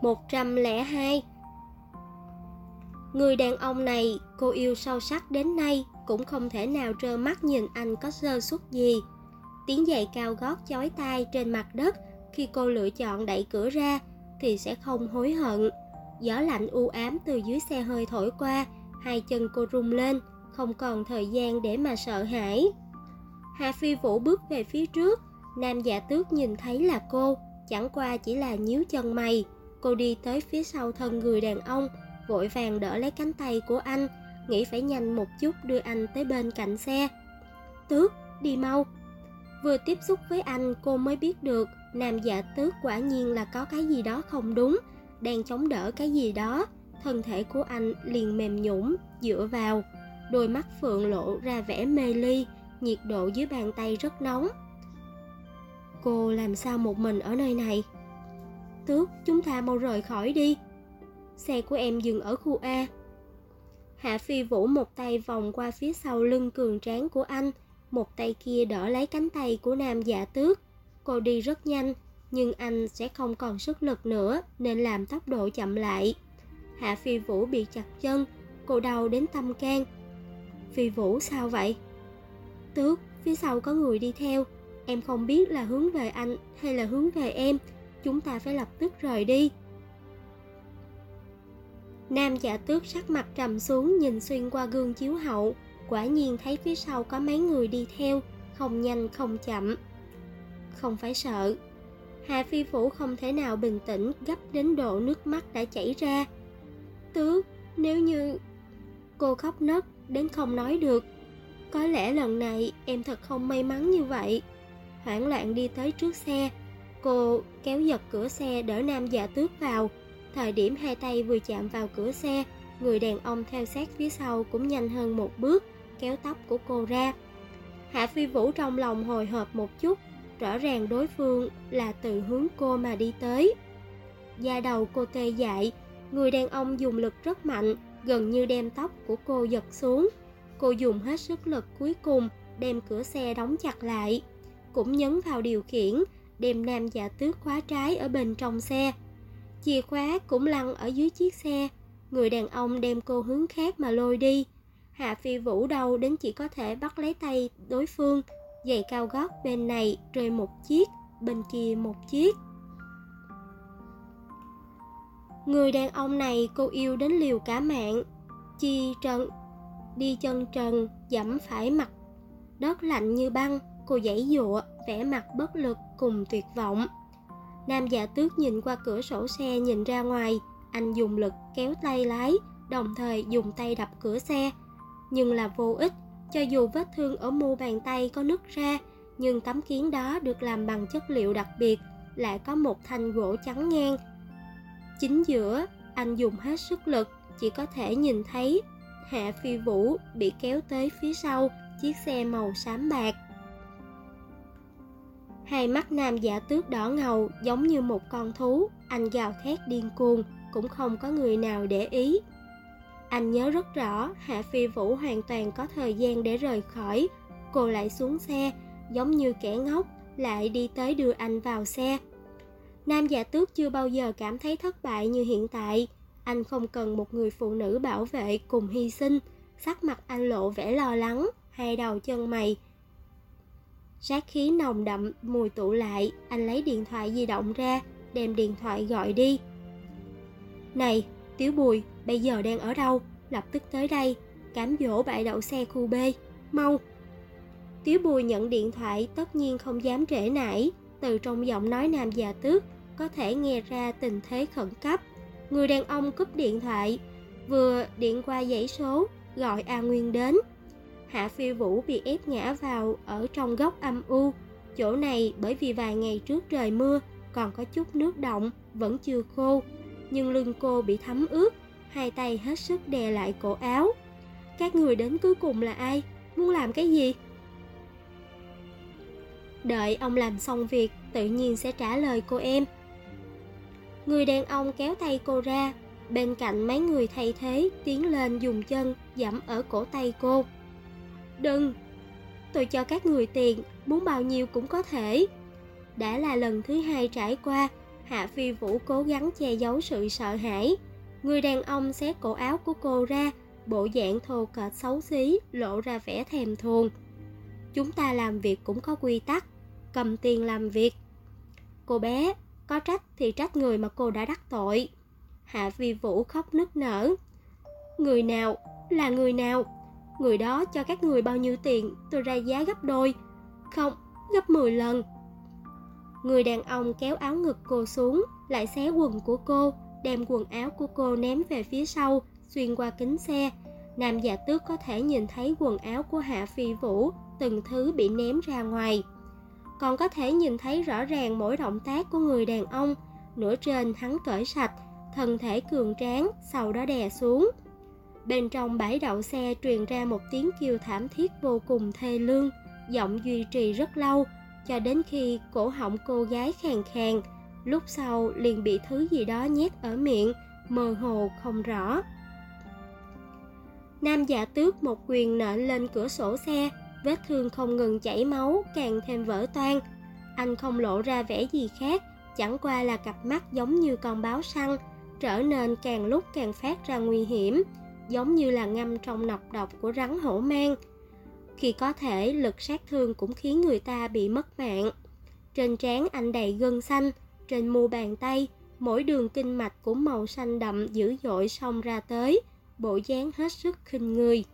102. Người đàn ông này cô yêu sâu sắc đến nay cũng không thể nào trơ mắt nhìn anh có sơ suất gì. Tiếng giày cao gót chói tai trên mặt đất khi cô lựa chọn đẩy cửa ra thì sẽ không hối hận. Gió lạnh u ám từ dưới xe hơi thổi qua, hai chân cô rung lên, không còn thời gian để mà sợ hãi. Hạ Phi Vũ bước về phía trước, Nam Dạ Tước nhìn thấy là cô, chẳng qua chỉ là nhíu chân mày. Cô đi tới phía sau thân người đàn ông, vội vàng đỡ lấy cánh tay của anh, nghĩ phải nhanh một chút đưa anh tới bên cạnh xe. Tước, đi mau. Vừa tiếp xúc với anh cô mới biết được Nam Dạ Tước quả nhiên là có cái gì đó không đúng, đang chống đỡ cái gì đó. Thân thể của anh liền mềm nhũn dựa vào, đôi mắt phượng lộ ra vẻ mê ly, nhiệt độ dưới bàn tay rất nóng. Cô làm sao một mình ở nơi này? Tước, chúng ta mau rời khỏi đi. Xe của em dừng ở khu A. Hạ Phi Vũ một tay vòng qua phía sau lưng cường tráng của anh, một tay kia đỡ lấy cánh tay của Nam Dạ Tước. Cô đi rất nhanh, nhưng anh sẽ không còn sức lực nữa nên làm tốc độ chậm lại. Hạ Phi Vũ bị chặt chân, cô đau đến tâm can. Phi Vũ sao vậy? Tước, phía sau có người đi theo. Em không biết là hướng về anh hay là hướng về em. Chúng ta phải lập tức rời đi. Nam Dạ Tước sắc mặt trầm xuống nhìn xuyên qua gương chiếu hậu. Quả nhiên thấy phía sau có mấy người đi theo, không nhanh không chậm. Không phải sợ. Hạ Phi Vũ không thể nào bình tĩnh, gấp đến độ nước mắt đã chảy ra. Tước, nếu như... Cô khóc nấc đến không nói được. Có lẽ lần này em thật không may mắn như vậy. Hoảng loạn đi tới trước xe, cô kéo giật cửa xe đỡ Nam Dạ Tước vào. Thời điểm hai tay vừa chạm vào cửa xe, người đàn ông theo sát phía sau cũng nhanh hơn một bước, kéo tóc của cô ra. Hạ Phi Vũ trong lòng hồi hộp một chút, rõ ràng đối phương là từ hướng cô mà đi tới. Da đầu cô tê dại, người đàn ông dùng lực rất mạnh, gần như đem tóc của cô giật xuống. Cô dùng hết sức lực cuối cùng, đem cửa xe đóng chặt lại, cũng nhấn vào điều khiển, đem Nam Dạ Tước khóa trái ở bên trong xe. Chìa khóa cũng lăn ở dưới chiếc xe. Người đàn ông đem cô hướng khác mà lôi đi. Hạ Phi Vũ đau đến chỉ có thể bắt lấy tay đối phương. Giày cao gót bên này rơi một chiếc, bên kia một chiếc. Người đàn ông này cô yêu đến liều cả mạng. Đi chân trần, dẫm phải mặt đất lạnh như băng. Cô giãy giụa, vẻ mặt bất lực cùng tuyệt vọng. Nam Dạ Tước nhìn qua cửa sổ xe nhìn ra ngoài. Anh dùng lực kéo tay lái, đồng thời dùng tay đập cửa xe. Nhưng là vô ích. Cho dù vết thương ở mu bàn tay có nứt ra, nhưng tấm kiến đó được làm bằng chất liệu đặc biệt, lại có một thanh gỗ trắng ngang. Chính giữa, anh dùng hết sức lực, chỉ có thể nhìn thấy Hạ Phi Vũ bị kéo tới phía sau chiếc xe màu xám bạc. Hai mắt Nam Dạ Tước đỏ ngầu giống như một con thú, anh gào thét điên cuồng, cũng không có người nào để ý. Anh nhớ rất rõ, Hạ Phi Vũ hoàn toàn có thời gian để rời khỏi. Cô lại xuống xe, giống như kẻ ngốc, lại đi tới đưa anh vào xe. Nam Dạ Tước chưa bao giờ cảm thấy thất bại như hiện tại. Anh không cần một người phụ nữ bảo vệ cùng hy sinh. Sắc mặt anh lộ vẻ lo lắng, hai đầu chân mày sát khí nồng đậm mùi tụ lại. Anh lấy điện thoại di động ra, đem điện thoại gọi đi. Này, Tiểu Bùi, bây giờ đang ở đâu? Lập tức tới đây, cám dỗ bãi đậu xe khu B, mau. Tiểu Bùi nhận điện thoại, tất nhiên không dám trễ nải. Từ trong giọng nói Nam Dạ Tước có thể nghe ra tình thế khẩn cấp. Người đàn ông cúp điện thoại, vừa điện qua dãy số, gọi A Nguyên đến. Hạ Phi Vũ bị ép ngã vào ở trong góc âm u. Chỗ này bởi vì vài ngày trước trời mưa, còn có chút nước động, vẫn chưa khô. Nhưng lưng cô bị thấm ướt, hai tay hết sức đè lại cổ áo. Các người đến cuối cùng là ai? Muốn làm cái gì? Đợi ông làm xong việc, tự nhiên sẽ trả lời cô em. Người đàn ông kéo tay cô ra, bên cạnh mấy người thay thế tiến lên dùng chân giẫm ở cổ tay cô. Đừng, tôi cho các người tiền, muốn bao nhiêu cũng có thể. Đã là lần thứ hai trải qua, Hạ Phi Vũ cố gắng che giấu sự sợ hãi. Người đàn ông xé cổ áo của cô ra, bộ dạng thô kệch xấu xí, lộ ra vẻ thèm thuồng. Chúng ta làm việc cũng có quy tắc, cầm tiền làm việc. Cô bé, có trách thì trách người mà cô đã đắc tội. Hạ Phi Vũ khóc nức nở. Người nào? Là người nào? Người đó cho các người bao nhiêu tiền? Tôi ra giá gấp đôi. Không, gấp 10 lần. Người đàn ông kéo áo ngực cô xuống, lại xé quần của cô, đem quần áo của cô ném về phía sau, xuyên qua kính xe. Nam Giả Tước có thể nhìn thấy quần áo của Hạ Phi Vũ, từng thứ bị ném ra ngoài. Còn có thể nhìn thấy rõ ràng mỗi động tác của người đàn ông. Nửa trên hắn cởi sạch, thân thể cường tráng, sau đó đè xuống. Bên trong bãi đậu xe truyền ra một tiếng kêu thảm thiết vô cùng thê lương, giọng duy trì rất lâu, cho đến khi cổ họng cô gái khàn khàn, lúc sau liền bị thứ gì đó nhét ở miệng, mơ hồ không rõ. Nam Giả Tước một quyền nện lên cửa sổ xe, vết thương không ngừng chảy máu, càng thêm vỡ toang. Anh không lộ ra vẻ gì khác, chẳng qua là cặp mắt giống như con báo săn, trở nên càng lúc càng phát ra nguy hiểm, giống như là ngâm trong nọc độc của rắn hổ mang. Khi có thể, lực sát thương cũng khiến người ta bị mất mạng. Trên trán anh đầy gân xanh, trên mu bàn tay, mỗi đường kinh mạch cũng màu xanh đậm dữ dội xông ra tới, bộ dáng hết sức khinh người.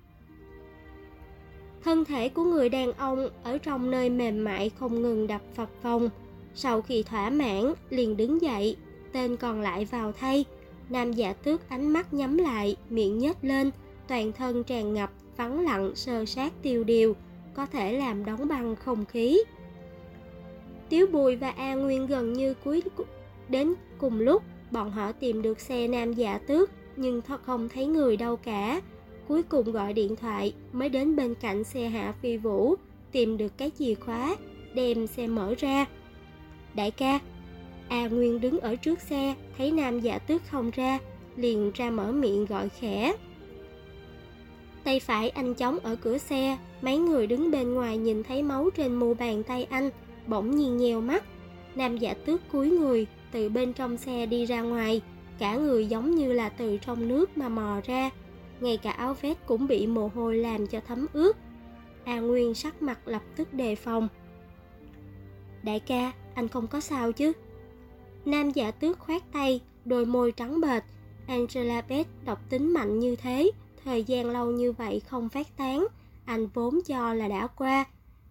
Thân thể của người đàn ông ở trong nơi mềm mại không ngừng đập phập phồng. Sau khi thỏa mãn, liền đứng dậy, tên còn lại vào thay. Nam Giả Tước ánh mắt nhắm lại, miệng nhếch lên, toàn thân tràn ngập vắng lặng sơ sát tiêu điều, có thể làm đóng băng không khí. Tiếu Bùi và A Nguyên gần như đến cùng lúc, bọn họ tìm được xe Nam Giả Tước, nhưng không thấy người đâu cả. Cuối cùng gọi điện thoại mới đến bên cạnh xe Hạ Phi Vũ, tìm được cái chìa khóa, đem xe mở ra. Đại ca. A Nguyên đứng ở trước xe, thấy Nam Giả Tước không ra, liền ra mở miệng gọi khẽ. Tay phải anh chống ở cửa xe, mấy người đứng bên ngoài nhìn thấy máu trên mu bàn tay anh, bỗng nhiên nheo mắt. Nam Giả Tước cúi người, từ bên trong xe đi ra ngoài, cả người giống như là từ trong nước mà mò ra, ngay cả áo vest cũng bị mồ hôi làm cho thấm ướt. A Nguyên sắc mặt lập tức đề phòng. Đại ca, anh không có sao chứ? Nam Giả Tước khoát tay, đôi môi trắng bệch. Angela Beth độc tính mạnh như thế, thời gian lâu như vậy không phát tán, anh vốn cho là đã qua.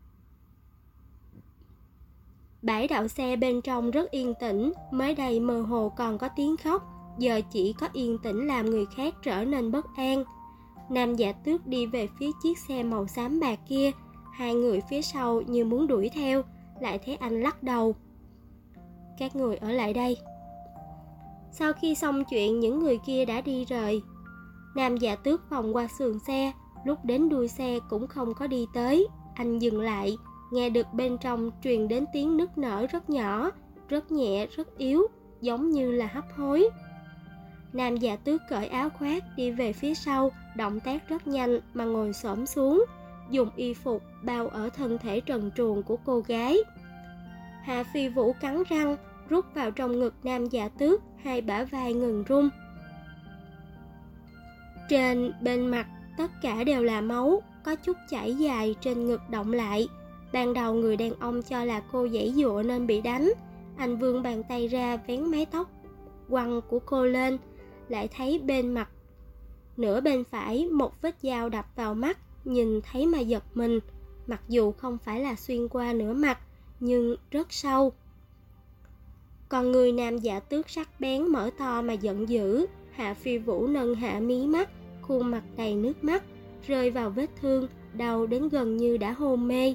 Bãi đậu xe bên trong rất yên tĩnh, mới đây mơ hồ còn có tiếng khóc, giờ chỉ có yên tĩnh làm người khác trở nên bất an. Nam Giả Tước đi về phía chiếc xe màu xám bạc kia, hai người phía sau như muốn đuổi theo, lại thấy anh lắc đầu. Các người ở lại đây. Sau khi xong chuyện, những người kia đã đi rời. Nam Giả Tước vòng qua sườn xe, lúc đến đuôi xe cũng không có đi tới. Anh dừng lại, nghe được bên trong truyền đến tiếng nức nở rất nhỏ, rất nhẹ, rất yếu, giống như là hấp hối. Nam Giả Tước cởi áo khoác đi về phía sau, động tác rất nhanh mà ngồi xổm xuống, dùng y phục bao ở thân thể trần truồng của cô gái. Hạ Phi Vũ cắn răng, rút vào trong ngực Nam Giả Tước, hai bả vai ngừng rung. Trên bên mặt tất cả đều là máu, có chút chảy dài trên ngực động lại. Ban đầu người đàn ông cho là cô giãy giụa nên bị đánh. Anh vươn bàn tay ra vén mái tóc quăn của cô lên, lại thấy bên mặt nửa bên phải một vết dao đập vào mắt, nhìn thấy mà giật mình. Mặc dù không phải là xuyên qua nửa mặt, nhưng rất sâu. Còn người Nam Giả Tước sắc bén mở to mà giận dữ. Hạ Phi Vũ nâng hạ mí mắt, khuôn mặt đầy nước mắt, rơi vào vết thương, đau đến gần như đã hôn mê.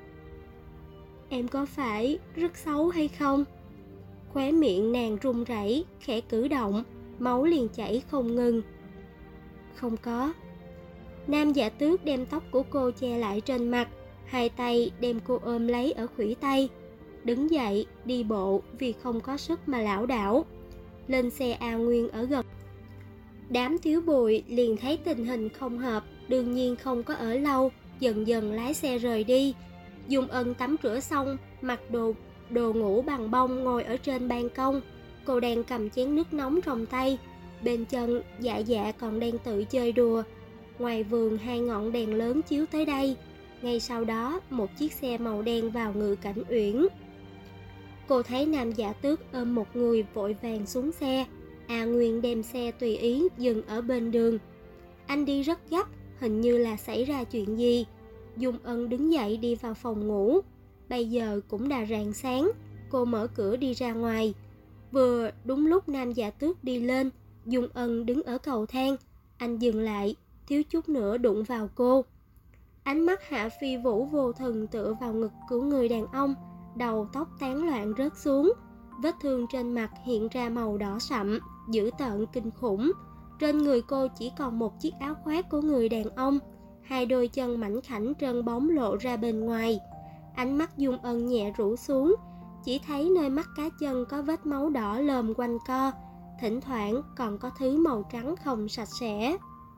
Em có phải rất xấu hay không? Khóe miệng nàng run rẩy, khẽ cử động, máu liền chảy không ngừng. Không có. Nam Giả Tước đem tóc của cô che lại trên mặt, hai tay đem cô ôm lấy ở khuỷu tay. Đứng dậy, đi bộ vì không có sức mà lảo đảo. Lên xe A Nguyên ở gần. Đám Thiếu Bùi liền thấy tình hình không hợp, đương nhiên không có ở lâu, dần dần lái xe rời đi. Dung Ân tắm rửa xong, mặc đồ đồ ngủ bằng bông ngồi ở trên ban công. Cô đang cầm chén nước nóng trong tay. Bên chân, Dạ Dạ còn đang tự chơi đùa. Ngoài vườn 2 ngọn đèn lớn chiếu tới đây. Ngay sau đó, một chiếc xe màu đen vào Ngự Cảnh Uyển. Cô thấy Nam Dạ Tước ôm một người vội vàng xuống xe. A Nguyên đem xe tùy ý dừng ở bên đường. Anh đi rất gấp, hình như là xảy ra chuyện gì. Dung Ân đứng dậy đi vào phòng ngủ. Bây giờ cũng đã rạng sáng. Cô mở cửa đi ra ngoài. Vừa đúng lúc Nam Dạ Tước đi lên, Dung Ân đứng ở cầu thang. Anh dừng lại, thiếu chút nữa đụng vào cô. Ánh mắt Hạ Phi Vũ vô thần tựa vào ngực của người đàn ông, đầu tóc tán loạn rớt xuống. Vết thương trên mặt hiện ra màu đỏ sậm, dữ tợn kinh khủng. Trên người cô chỉ còn một chiếc áo khoác của người đàn ông. 2 đôi chân mảnh khảnh trơn bóng lộ ra bên ngoài. Ánh mắt Dung Ân nhẹ rũ xuống, chỉ thấy nơi mắt cá chân có vết máu đỏ lờm quanh co, thỉnh thoảng còn có thứ màu trắng không sạch sẽ.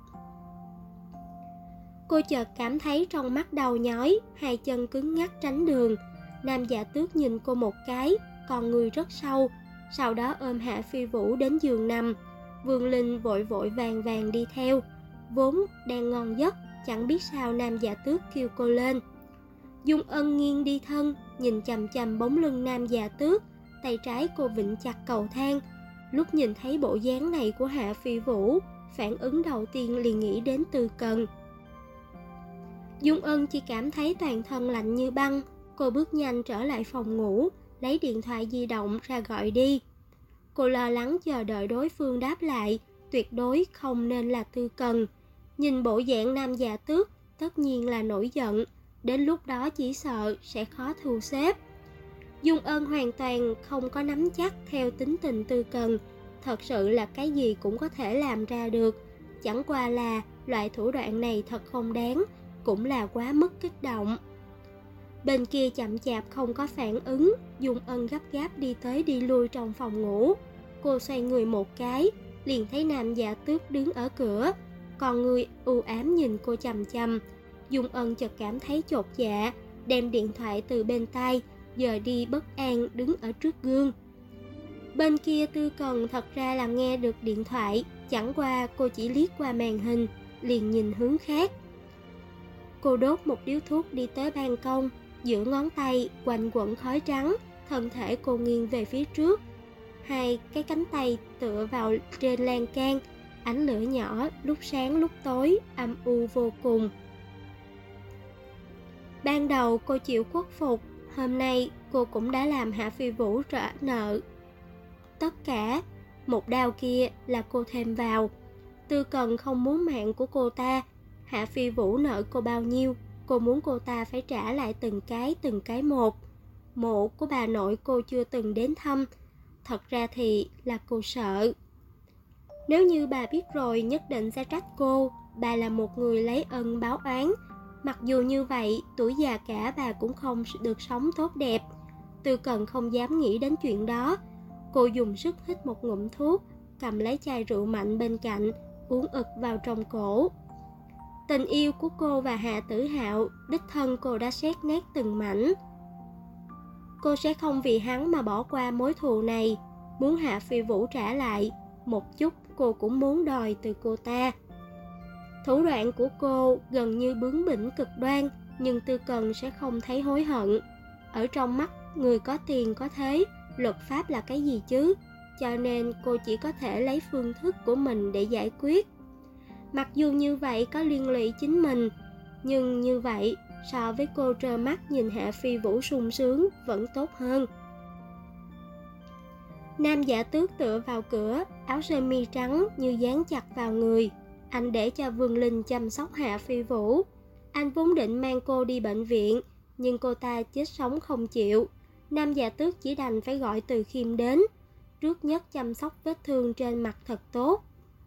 Cô chợt cảm thấy trong mắt đau nhói, 2 chân cứng ngắc tránh đường. Nam Dạ Tước nhìn cô một cái, còn người rất sâu, sau đó ôm Hạ Phi Vũ đến giường nằm. Vương Linh vội vội vàng vàng đi theo, vốn đang ngon giấc, chẳng biết sao Nam Dạ Tước kêu cô lên. Dung Ân nghiêng đi thân, nhìn chằm chằm bóng lưng Nam Dạ Tước, tay trái cô vịn chặt cầu thang. Lúc nhìn thấy bộ dáng này của Hạ Phi Vũ, phản ứng đầu tiên liền nghĩ đến Tư Cần. Dung Ân chỉ cảm thấy toàn thân lạnh như băng. Cô bước nhanh trở lại phòng ngủ, lấy điện thoại di động ra gọi đi. Cô lo lắng chờ đợi đối phương đáp lại, tuyệt đối không nên là Tư Cần. Nhìn bộ dạng Nam Dạ Tước, tất nhiên là nổi giận, đến lúc đó chỉ sợ sẽ khó thu xếp. Dung Ân hoàn toàn không có nắm chắc theo tính tình Tư Cần, thật sự là cái gì cũng có thể làm ra được. Chẳng qua là loại thủ đoạn này thật không đáng, cũng là quá mức kích động. Bên kia chậm chạp không có phản ứng, Dung Ân gấp gáp đi tới đi lui trong phòng ngủ. Cô xoay người một cái, liền thấy Nam Dạ Tước đứng ở cửa, còn người u ám nhìn cô chằm chằm. Dung Ân chợt cảm thấy chột dạ, đem điện thoại từ bên tai, giờ đi bất an đứng ở trước gương. Bên kia Tư Cần thật ra là nghe được điện thoại, chẳng qua cô chỉ liếc qua màn hình, liền nhìn hướng khác. Cô đốt một điếu thuốc đi tới ban công, giữa ngón tay quanh quẩn khói trắng, thân thể cô nghiêng về phía trước. 2 cái cánh tay tựa vào trên lan can, ánh lửa nhỏ lúc sáng lúc tối, âm u vô cùng. Ban đầu cô chịu khuất phục, hôm nay cô cũng đã làm Hạ Phi Vũ trả nợ. Tất cả, một đao kia là cô thêm vào. Tư Cần không muốn mạng của cô ta. Hạ Phi Vũ nợ cô bao nhiêu, cô muốn cô ta phải trả lại từng cái một. Mộ của bà nội cô chưa từng đến thăm. Thật ra thì là cô sợ. Nếu như bà biết rồi nhất định sẽ trách cô. Bà là một người lấy ân báo oán. Mặc dù như vậy, tuổi già cả bà cũng không được sống tốt đẹp. Tư Cần không dám nghĩ đến chuyện đó. Cô dùng sức hít một ngụm thuốc, cầm lấy chai rượu mạnh bên cạnh, uống ực vào trong cổ. Tình yêu của cô và Hạ Tử Hạo, đích thân cô đã xét nét từng mảnh. Cô sẽ không vì hắn mà bỏ qua mối thù này. Muốn Hạ Phi Vũ trả lại, một chút cô cũng muốn đòi từ cô ta. Thủ đoạn của cô gần như bướng bỉnh cực đoan, nhưng Tư Cần sẽ không thấy hối hận. Ở trong mắt người có tiền có thế, luật pháp là cái gì chứ? Cho nên cô chỉ có thể lấy phương thức của mình để giải quyết. Mặc dù như vậy có liên lụy chính mình, nhưng như vậy so với cô trơ mắt nhìn Hạ Phi Vũ sung sướng vẫn tốt hơn. Nam Dạ Tước tựa vào cửa, áo sơ mi trắng như dán chặt vào người. Anh để cho Vương Linh chăm sóc Hạ Phi Vũ. Anh vốn định mang cô đi bệnh viện, nhưng cô ta chết sống không chịu. Nam Dạ Tước chỉ đành phải gọi Từ Khiêm đến. Trước nhất chăm sóc vết thương trên mặt thật tốt.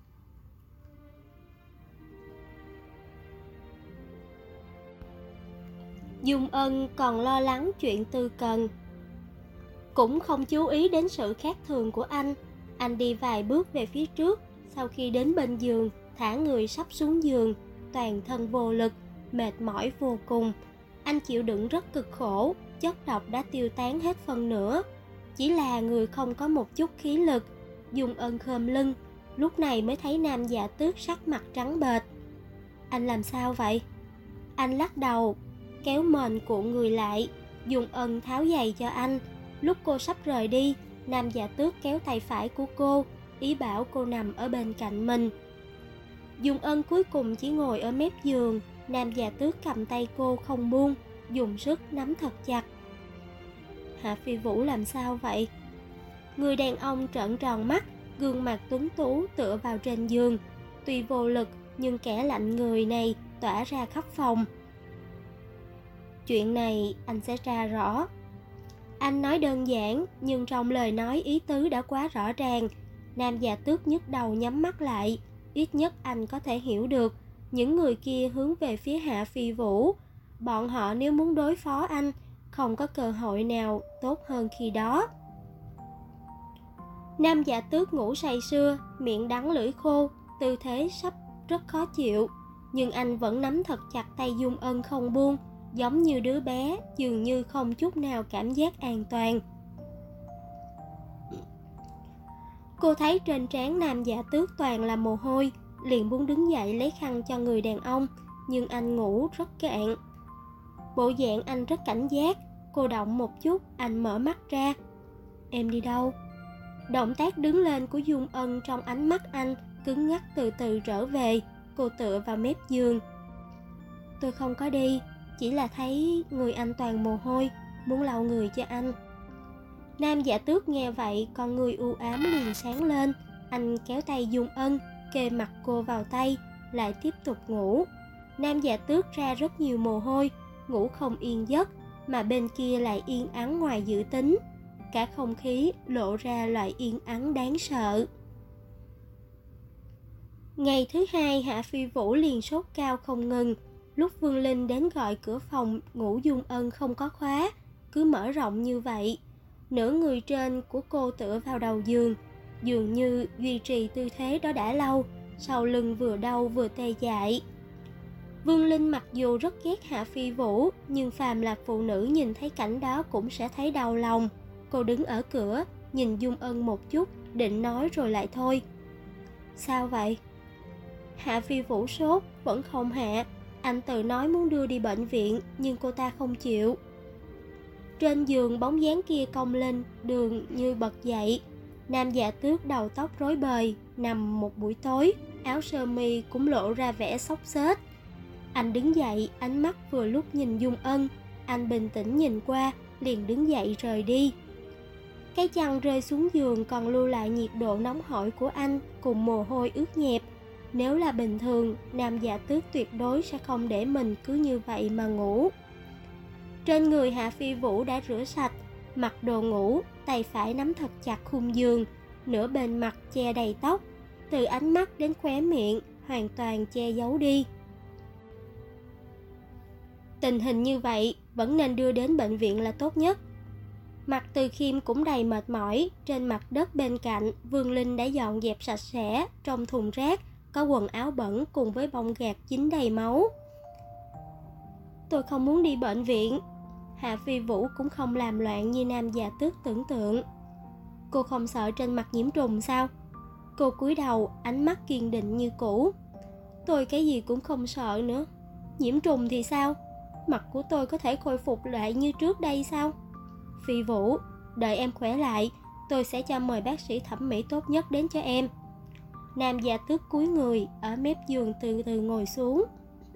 Dung Ân còn lo lắng chuyện Tư Cần, cũng không chú ý đến sự khác thường của anh. Anh đi vài bước về phía trước, sau khi đến bên giường, thả người sắp xuống giường, toàn thân vô lực, mệt mỏi vô cùng. Anh chịu đựng rất cực khổ, chất độc đã tiêu tán hết phần nữa. Chỉ là người không có một chút khí lực. Dung Ân khom lưng, lúc này mới thấy Nam Dạ Tước sắc mặt trắng bệch. Anh làm sao vậy? Anh lắc đầu, kéo mền cuộn người lại. Dung Ân tháo giày cho anh. Lúc cô sắp rời đi, Nam Dạ Tước kéo tay phải của cô, ý bảo cô nằm ở bên cạnh mình. Dung Ân cuối cùng chỉ ngồi ở mép giường. Nam Dạ Tước cầm tay cô không buông, dùng sức nắm thật chặt. Hạ Phi Vũ làm sao vậy? Người đàn ông trợn tròn mắt, gương mặt tuấn tú tựa vào trên giường. Tuy vô lực nhưng kẻ lạnh người này tỏa ra khắp phòng. Chuyện này anh sẽ tra rõ. Anh nói đơn giản, nhưng trong lời nói ý tứ đã quá rõ ràng. Nam Dạ Tước nhức đầu nhắm mắt lại. Ít nhất anh có thể hiểu được những người kia hướng về phía Hạ Phi Vũ. Bọn họ nếu muốn đối phó anh, không có cơ hội nào tốt hơn khi đó. Nam Dạ Tước ngủ say sưa, miệng đắng lưỡi khô, tư thế sắp rất khó chịu. Nhưng anh vẫn nắm thật chặt tay Dung Ân không buông, giống như đứa bé, dường như không chút nào cảm giác an toàn. Cô thấy trên trán Nam Dạ Tước toàn là mồ hôi, liền muốn đứng dậy lấy khăn cho người đàn ông, nhưng anh ngủ rất cạn. Bộ dạng anh rất cảnh giác, cô động một chút, anh mở mắt ra. Em đi đâu? Động tác đứng lên của Dung Ân trong ánh mắt anh cứng ngắc từ từ trở về. Cô tựa vào mép giường. Tôi không có đi, chỉ là thấy người anh toàn mồ hôi, muốn lau người cho anh. Nam Dạ Tước nghe vậy, con người u ám liền sáng lên. Anh kéo tay Dung Ân, kề mặt cô vào tay, lại tiếp tục ngủ. Nam Dạ Tước ra rất nhiều mồ hôi, ngủ không yên giấc, mà bên kia lại yên ắng ngoài dự tính. Cả không khí lộ ra loại yên ắng đáng sợ. Ngày thứ hai, Hạ Phi Vũ liền sốt cao không ngừng. Lúc Vương Linh đến gọi cửa phòng ngủ Dung Ân không có khóa, cứ mở rộng như vậy. Nửa người trên của cô tựa vào đầu giường, dường như duy trì tư thế đó đã lâu, sau lưng vừa đau vừa tê dại. Vương Linh mặc dù rất ghét Hạ Phi Vũ, nhưng phàm là phụ nữ nhìn thấy cảnh đó cũng sẽ thấy đau lòng. Cô đứng ở cửa, nhìn Dung Ân một chút, định nói rồi lại thôi. Sao vậy? Hạ Phi Vũ sốt, vẫn không hạ. Anh tự nói muốn đưa đi bệnh viện, nhưng cô ta không chịu. Trên giường bóng dáng kia cong lên, đường như bật dậy. Nam Dạ Tước đầu tóc rối bời, nằm một buổi tối, áo sơ mi cũng lộ ra vẻ xốc xếch. Anh đứng dậy, ánh mắt vừa lúc nhìn Dung Ân. Anh bình tĩnh nhìn qua, liền đứng dậy rời đi. Cái chăn rơi xuống giường còn lưu lại nhiệt độ nóng hổi của anh cùng mồ hôi ướt nhẹp. Nếu là bình thường, Nam Dạ Tước tuyệt đối sẽ không để mình cứ như vậy mà ngủ. Trên người Hạ Phi Vũ đã rửa sạch, mặc đồ ngủ, tay phải nắm thật chặt khung giường, nửa bên mặt che đầy tóc, từ ánh mắt đến khóe miệng hoàn toàn che giấu đi. Tình hình như vậy vẫn nên đưa đến bệnh viện là tốt nhất. Mặt Từ Khiêm cũng đầy mệt mỏi. Trên mặt đất bên cạnh, Vương Linh đã dọn dẹp sạch sẽ. Trong thùng rác có quần áo bẩn cùng với bông gạc dính đầy máu. Tôi không muốn đi bệnh viện. Hạ Phi Vũ cũng không làm loạn như Nam Dạ Tước tưởng tượng. Cô không sợ trên mặt nhiễm trùng sao? Cô cúi đầu, ánh mắt kiên định như cũ. Tôi cái gì cũng không sợ nữa. Nhiễm trùng thì sao? Mặt của tôi có thể khôi phục lại như trước đây sao? Phi Vũ, đợi em khỏe lại, tôi sẽ cho mời bác sĩ thẩm mỹ tốt nhất đến cho em. Nam Dạ Tước cúi người, ở mép giường từ từ ngồi xuống.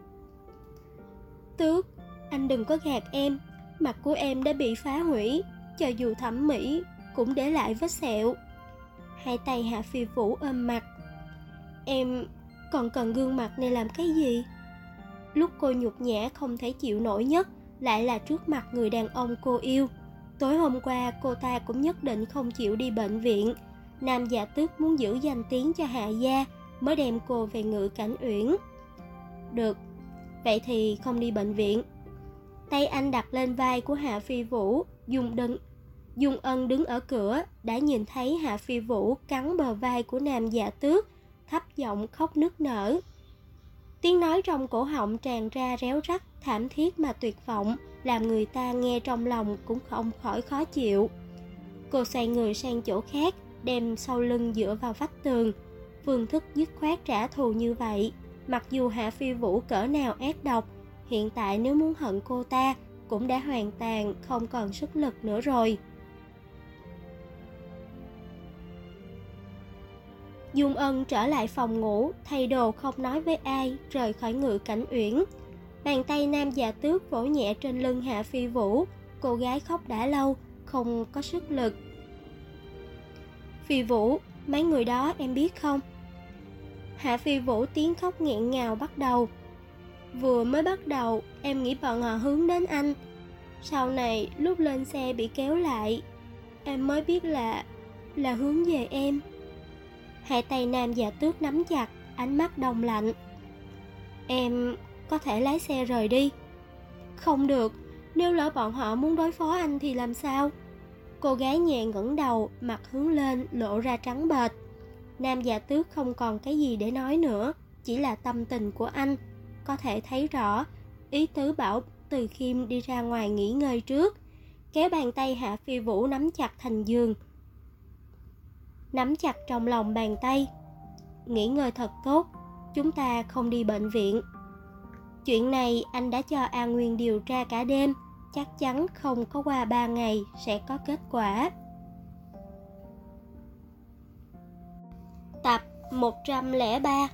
Tước, anh đừng có gạt em. Mặt của em đã bị phá hủy, cho dù thẩm mỹ cũng để lại vết sẹo. Hai tay Hạ Phi Vũ ôm mặt. Em còn cần gương mặt này làm cái gì? Lúc cô nhục nhã không thể chịu nổi nhất lại là trước mặt người đàn ông cô yêu. Tối hôm qua cô ta cũng nhất định không chịu đi bệnh viện. Nam Dạ Tước muốn giữ danh tiếng cho Hạ gia mới đem cô về Ngự Cảnh Uyển. Được, vậy thì không đi bệnh viện. Tay anh đặt lên vai của Hạ Phi Vũ. Dung Ân đứng ở cửa đã nhìn thấy Hạ Phi Vũ cắn bờ vai của Nam Dạ Tước, thấp giọng khóc nức nở. Tiếng nói trong cổ họng tràn ra réo rắt, thảm thiết mà tuyệt vọng. làm người ta nghe trong lòng cũng không khỏi khó chịu. Cô xoay người sang chỗ khác, đem sau lưng dựa vào vách tường. Phương thức dứt khoát trả thù như vậy, mặc dù Hạ Phi Vũ cỡ nào ác độc, hiện tại nếu muốn hận cô ta cũng đã hoàn toàn không còn sức lực nữa rồi. Dung Ân trở lại phòng ngủ, thay đồ không nói với ai, rời khỏi Ngự Cảnh Uyển. Bàn tay Nam Dạ Tước vỗ nhẹ trên lưng Hạ Phi Vũ, cô gái khóc đã lâu, không có sức lực. Phi Vũ, mấy người đó em biết không? Hạ Phi Vũ tiếng khóc nghẹn ngào bắt đầu. Vừa mới bắt đầu, em nghĩ bọn họ hướng đến anh. Sau này, lúc lên xe bị kéo lại, em mới biết là hướng về em. Hai tay Nam Dạ Tước nắm chặt, ánh mắt đông lạnh. Em có thể lái xe rời đi. Không được, nếu lỡ bọn họ muốn đối phó anh thì làm sao? Cô gái nhẹ ngẩng đầu, mặt hướng lên, lộ ra trắng bệch. Nam Dạ Tước không còn cái gì để nói nữa, chỉ là tâm tình của anh. Có thể thấy rõ, ý tứ bảo Từ Khiêm đi ra ngoài nghỉ ngơi trước, kéo bàn tay Hạ Phi Vũ nắm chặt thành giường. Nắm chặt trong lòng bàn tay. Nghỉ ngơi thật tốt, chúng ta không đi bệnh viện. Chuyện này anh đã cho An Nguyên điều tra cả đêm, chắc chắn không có qua 3 ngày sẽ có kết quả. Tập 103.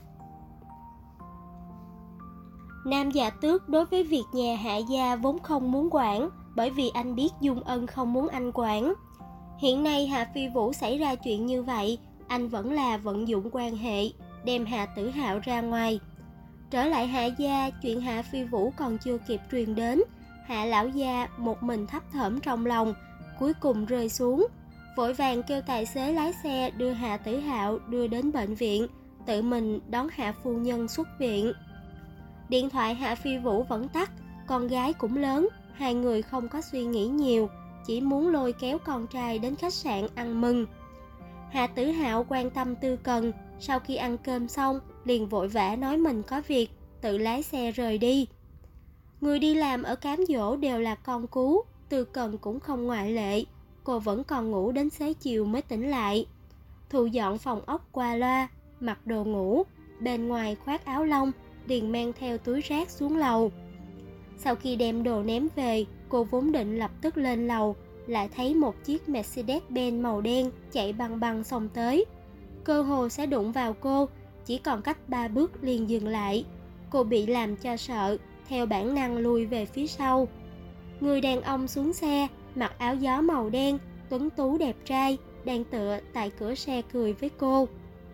Nam Dạ Tước đối với việc nhà Hạ gia vốn không muốn quản, bởi vì anh biết Dung Ân không muốn anh quản. Hiện nay Hạ Phi Vũ xảy ra chuyện như vậy, anh vẫn là vận dụng quan hệ, đem Hạ Tử Hạo ra ngoài. Trở lại Hạ gia, chuyện Hạ Phi Vũ còn chưa kịp truyền đến, Hạ lão gia một mình thấp thỏm trong lòng, cuối cùng rơi xuống, vội vàng kêu tài xế lái xe đưa Hạ Tử Hạo đưa đến bệnh viện, tự mình đón Hạ phu nhân xuất viện. Điện thoại Hạ Phi Vũ vẫn tắt, con gái cũng lớn, hai người không có suy nghĩ nhiều, chỉ muốn lôi kéo con trai đến khách sạn ăn mừng. Hạ Tử Hạo quan tâm Tư Cần, sau khi ăn cơm xong, liền vội vã nói mình có việc, tự lái xe rời đi. Người đi làm ở cám dỗ đều là con cú, Tư Cần cũng không ngoại lệ, cô vẫn còn ngủ đến xế chiều mới tỉnh lại. Thu dọn phòng ốc qua loa, mặc đồ ngủ, bên ngoài khoác áo lông, liền mang theo túi rác xuống lầu. Sau khi đem đồ ném về, cô vốn định lập tức lên lầu, lại thấy một chiếc Mercedes-Benz màu đen chạy băng băng xông tới. Cơ hồ sẽ đụng vào cô, chỉ còn cách 3 bước liền dừng lại. Cô bị làm cho sợ, theo bản năng lùi về phía sau. Người đàn ông xuống xe, mặc áo gió màu đen, tuấn tú đẹp trai, đang tựa tại cửa xe cười với cô.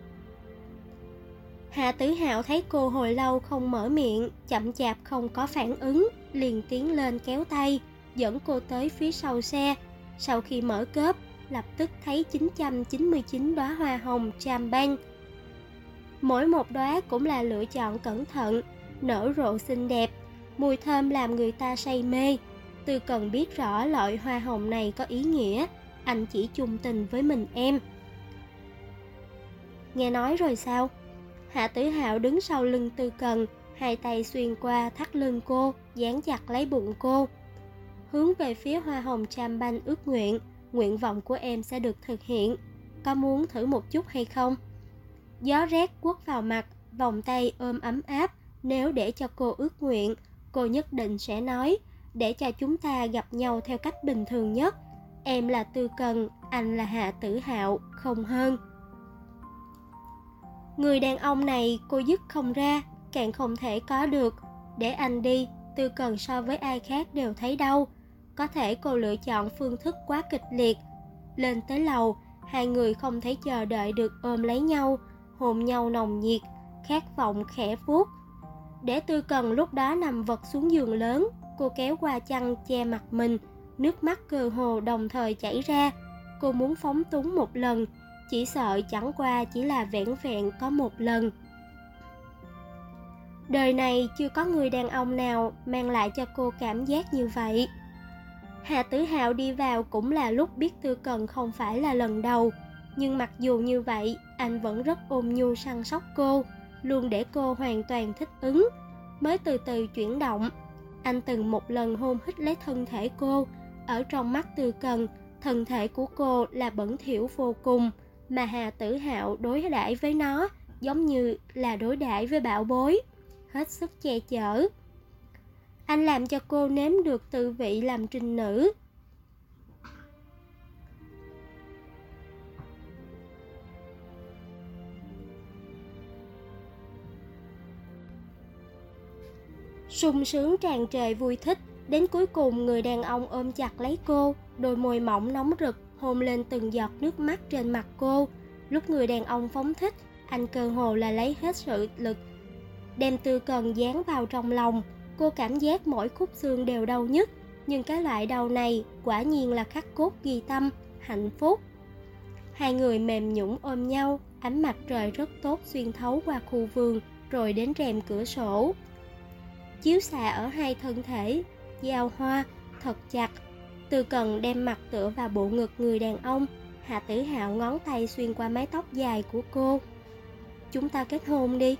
Hạ Tử Hạo thấy cô hồi lâu không mở miệng, chậm chạp không có phản ứng, liền tiến lên kéo tay, dẫn cô tới phía sau xe. Sau khi mở cốp, lập tức thấy 999 đóa hoa hồng champagne. Mỗi một đóa cũng là lựa chọn cẩn thận, nở rộ xinh đẹp, mùi thơm làm người ta say mê. Tư Cần biết rõ loại hoa hồng này có ý nghĩa, anh chỉ chung tình với mình em. Nghe nói rồi sao? Hạ Tử Hạo đứng sau lưng Tư Cần, hai tay xuyên qua thắt lưng cô, dán chặt lấy bụng cô. Hướng về phía hoa hồng champagne ước nguyện, nguyện vọng của em sẽ được thực hiện. Có muốn thử một chút hay không? Gió rét quất vào mặt, vòng tay ôm ấm áp. Nếu để cho cô ước nguyện, cô nhất định sẽ nói, để cho chúng ta gặp nhau theo cách bình thường nhất. Em là Tư Cần, anh là Hạ Tử Hạo, không hơn. Người đàn ông này cô dứt không ra, càng không thể có được. Để anh đi, Tư Cần so với ai khác đều thấy đau. Có thể cô lựa chọn phương thức quá kịch liệt. Lên tới lầu, hai người không thể chờ đợi được ôm lấy nhau, hôn nhau nồng nhiệt, khát vọng khẽ vuốt. Để Tư Cần lúc đó nằm vật xuống giường lớn, cô kéo qua chăn che mặt mình, nước mắt cơ hồ đồng thời chảy ra. Cô muốn phóng túng một lần, chỉ sợ chẳng qua chỉ là vẻn vẹn có một lần. Đời này chưa có người đàn ông nào mang lại cho cô cảm giác như vậy. Hạ Tử Hạo đi vào cũng là lúc biết Tư Cần không phải là lần đầu, nhưng mặc dù như vậy, anh vẫn rất ôn nhu săn sóc cô, luôn để cô hoàn toàn thích ứng, mới từ từ chuyển động. Anh từng một lần hôn hít lấy thân thể cô. Ở trong mắt Tư Cần, thân thể của cô là bẩn thỉu vô cùng, mà Hà Tử Hạo đối đãi với nó giống như là đối đãi với bảo bối, hết sức che chở. Anh làm cho cô nếm được tư vị làm trinh nữ. Sung sướng tràn trề vui thích, đến cuối cùng người đàn ông ôm chặt lấy cô, đôi môi mỏng nóng rực hôn lên từng giọt nước mắt trên mặt cô. Lúc người đàn ông phóng thích, anh cơ hồ là lấy hết sự lực, đem Tư Cần dán vào trong lòng. Cô cảm giác mỗi khúc xương đều đau nhức, nhưng cái loại đau này quả nhiên là khắc cốt ghi tâm, hạnh phúc. Hai người mềm nhũn ôm nhau, ánh mặt trời rất tốt xuyên thấu qua khu vườn, rồi đến rèm cửa sổ. Chiếu xạ ở hai thân thể, giao hoa, thật chặt. Tư Cần đem mặt tựa vào bộ ngực người đàn ông. Hạ Tử Hạo ngón tay xuyên qua mái tóc dài của cô. Chúng ta kết hôn đi.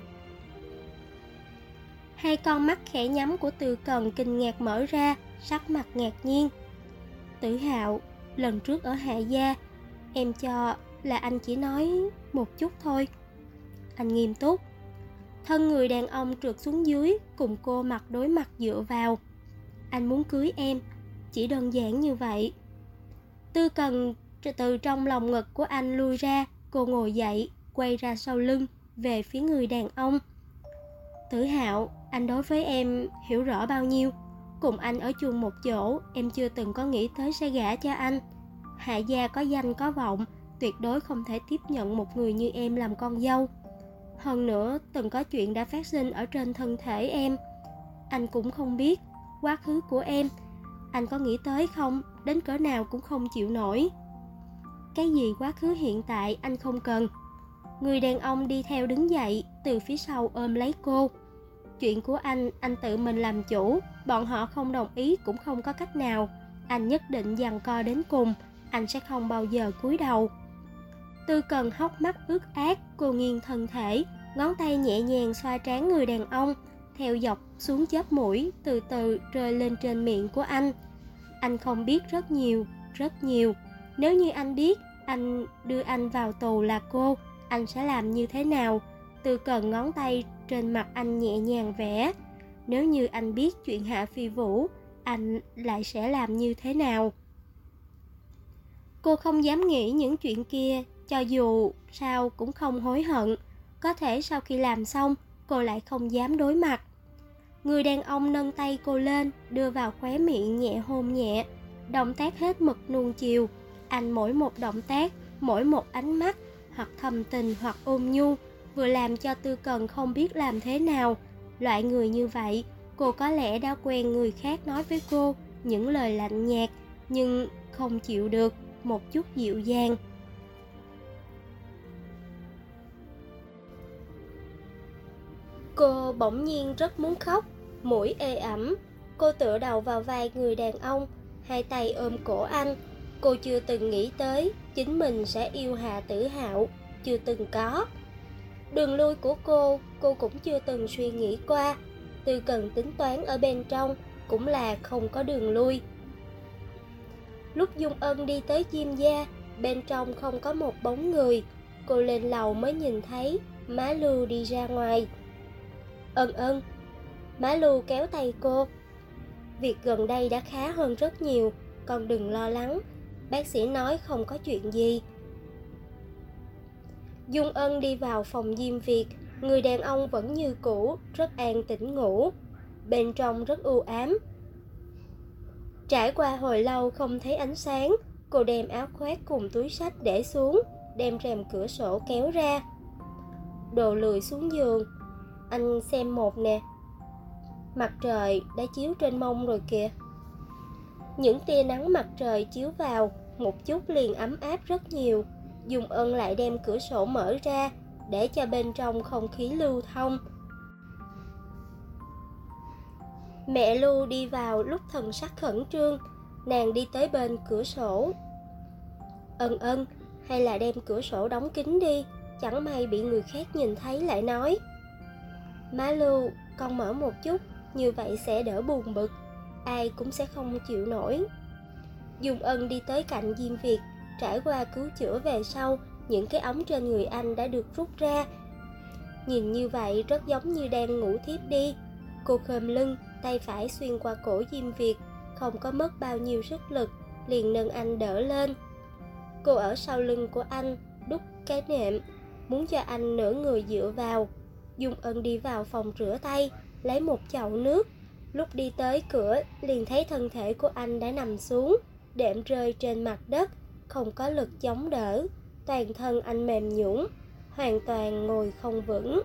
Hai con mắt khẽ nhắm của Tư Cần kinh ngạc mở ra, sắc mặt ngạc nhiên. Tử Hạo, lần trước ở Hạ Gia, em cho là anh chỉ nói một chút thôi. Anh nghiêm túc. Thân người đàn ông trượt xuống dưới, cùng cô mặt đối mặt dựa vào. Anh muốn cưới em, chỉ đơn giản như vậy. Tư Cần từ trong lòng ngực của anh lui ra, cô ngồi dậy, quay ra sau lưng, về phía người đàn ông. Tử Hạo, anh đối với em hiểu rõ bao nhiêu? Cùng anh ở chung một chỗ, em chưa từng có nghĩ tới sẽ gả cho anh. Hạ Gia có danh có vọng, tuyệt đối không thể tiếp nhận một người như em làm con dâu. Hơn nữa, từng có chuyện đã phát sinh ở trên thân thể em. Anh cũng không biết quá khứ của em. Anh có nghĩ tới không? Đến cỡ nào cũng không chịu nổi. Cái gì quá khứ hiện tại anh không cần. Người đàn ông đi theo đứng dậy, từ phía sau ôm lấy cô. Chuyện của anh tự mình làm chủ. Bọn họ không đồng ý cũng không có cách nào. Anh nhất định giằng co đến cùng. Anh sẽ không bao giờ cúi đầu. Tư Cần hốc mắt ướt át, cô nghiêng thân thể, ngón tay nhẹ nhàng xoa trán người đàn ông, theo dọc xuống chóp mũi, từ từ rơi lên trên miệng của anh. Anh không biết rất nhiều, rất nhiều. Nếu như anh biết anh đưa anh vào tù là cô, anh sẽ làm như thế nào? Tư Cần ngón tay trên mặt anh nhẹ nhàng vẽ. Nếu như anh biết chuyện Hạ Phi Vũ, anh lại sẽ làm như thế nào? Cô không dám nghĩ những chuyện kia, cho dù sao cũng không hối hận. Có thể sau khi làm xong, cô lại không dám đối mặt. Người đàn ông nâng tay cô lên, đưa vào khóe miệng nhẹ hôn nhẹ. Động tác hết mực nuông chiều. Anh mỗi một động tác, mỗi một ánh mắt, hoặc thầm tình hoặc ôn nhu, vừa làm cho Tư Cần không biết làm thế nào. Loại người như vậy, cô có lẽ đã quen người khác nói với cô những lời lạnh nhạt, nhưng không chịu được một chút dịu dàng. Cô bỗng nhiên rất muốn khóc, mũi ê ẩm. Cô tựa đầu vào vai người đàn ông, hai tay ôm cổ anh. Cô chưa từng nghĩ tới chính mình sẽ yêu Hạ Tử Hạo, chưa từng có. Đường lui của cô cũng chưa từng suy nghĩ qua. Tư Cần tính toán ở bên trong cũng là không có đường lui. Lúc Dung Ân đi tới Diêm gia, bên trong không có một bóng người. Cô lên lầu mới nhìn thấy Má Lưu đi ra ngoài. Ân Ân. Má Lưu kéo tay cô. Việc gần đây đã khá hơn rất nhiều, con đừng lo lắng. Bác sĩ nói không có chuyện gì. Dung Ân đi vào phòng Diêm Việt. Người đàn ông vẫn như cũ, rất an tĩnh ngủ. Bên trong rất u ám. Trải qua hồi lâu không thấy ánh sáng, cô đem áo khoác cùng túi sách để xuống, đem rèm cửa sổ kéo ra. Đồ lười xuống giường. Anh xem một nè. Mặt trời đã chiếu trên mông rồi kìa. Những tia nắng mặt trời chiếu vào, một chút liền ấm áp rất nhiều. Dung Ân lại đem cửa sổ mở ra, để cho bên trong không khí lưu thông. Mẹ Lưu đi vào lúc thần sắc khẩn trương. Nàng đi tới bên cửa sổ. Ân Ân, hay là đem cửa sổ đóng kín đi, chẳng may bị người khác nhìn thấy lại nói. Má Lưu, con mở một chút, như vậy sẽ đỡ buồn bực, ai cũng sẽ không chịu nổi. Dung Ân đi tới cạnh Diêm Việt, trải qua cứu chữa về sau, những cái ống trên người anh đã được rút ra. Nhìn như vậy rất giống như đang ngủ thiếp đi. Cô khom lưng, tay phải xuyên qua cổ Diêm Việt, không có mất bao nhiêu sức lực, liền nâng anh đỡ lên. Cô ở sau lưng của anh, đút cái nệm, muốn cho anh nửa người dựa vào. Dung Ân đi vào phòng rửa tay, lấy một chậu nước. Lúc đi tới cửa, liền thấy thân thể của anh đã nằm xuống, đệm rơi trên mặt đất, không có lực chống đỡ. Toàn thân anh mềm nhũn, hoàn toàn ngồi không vững.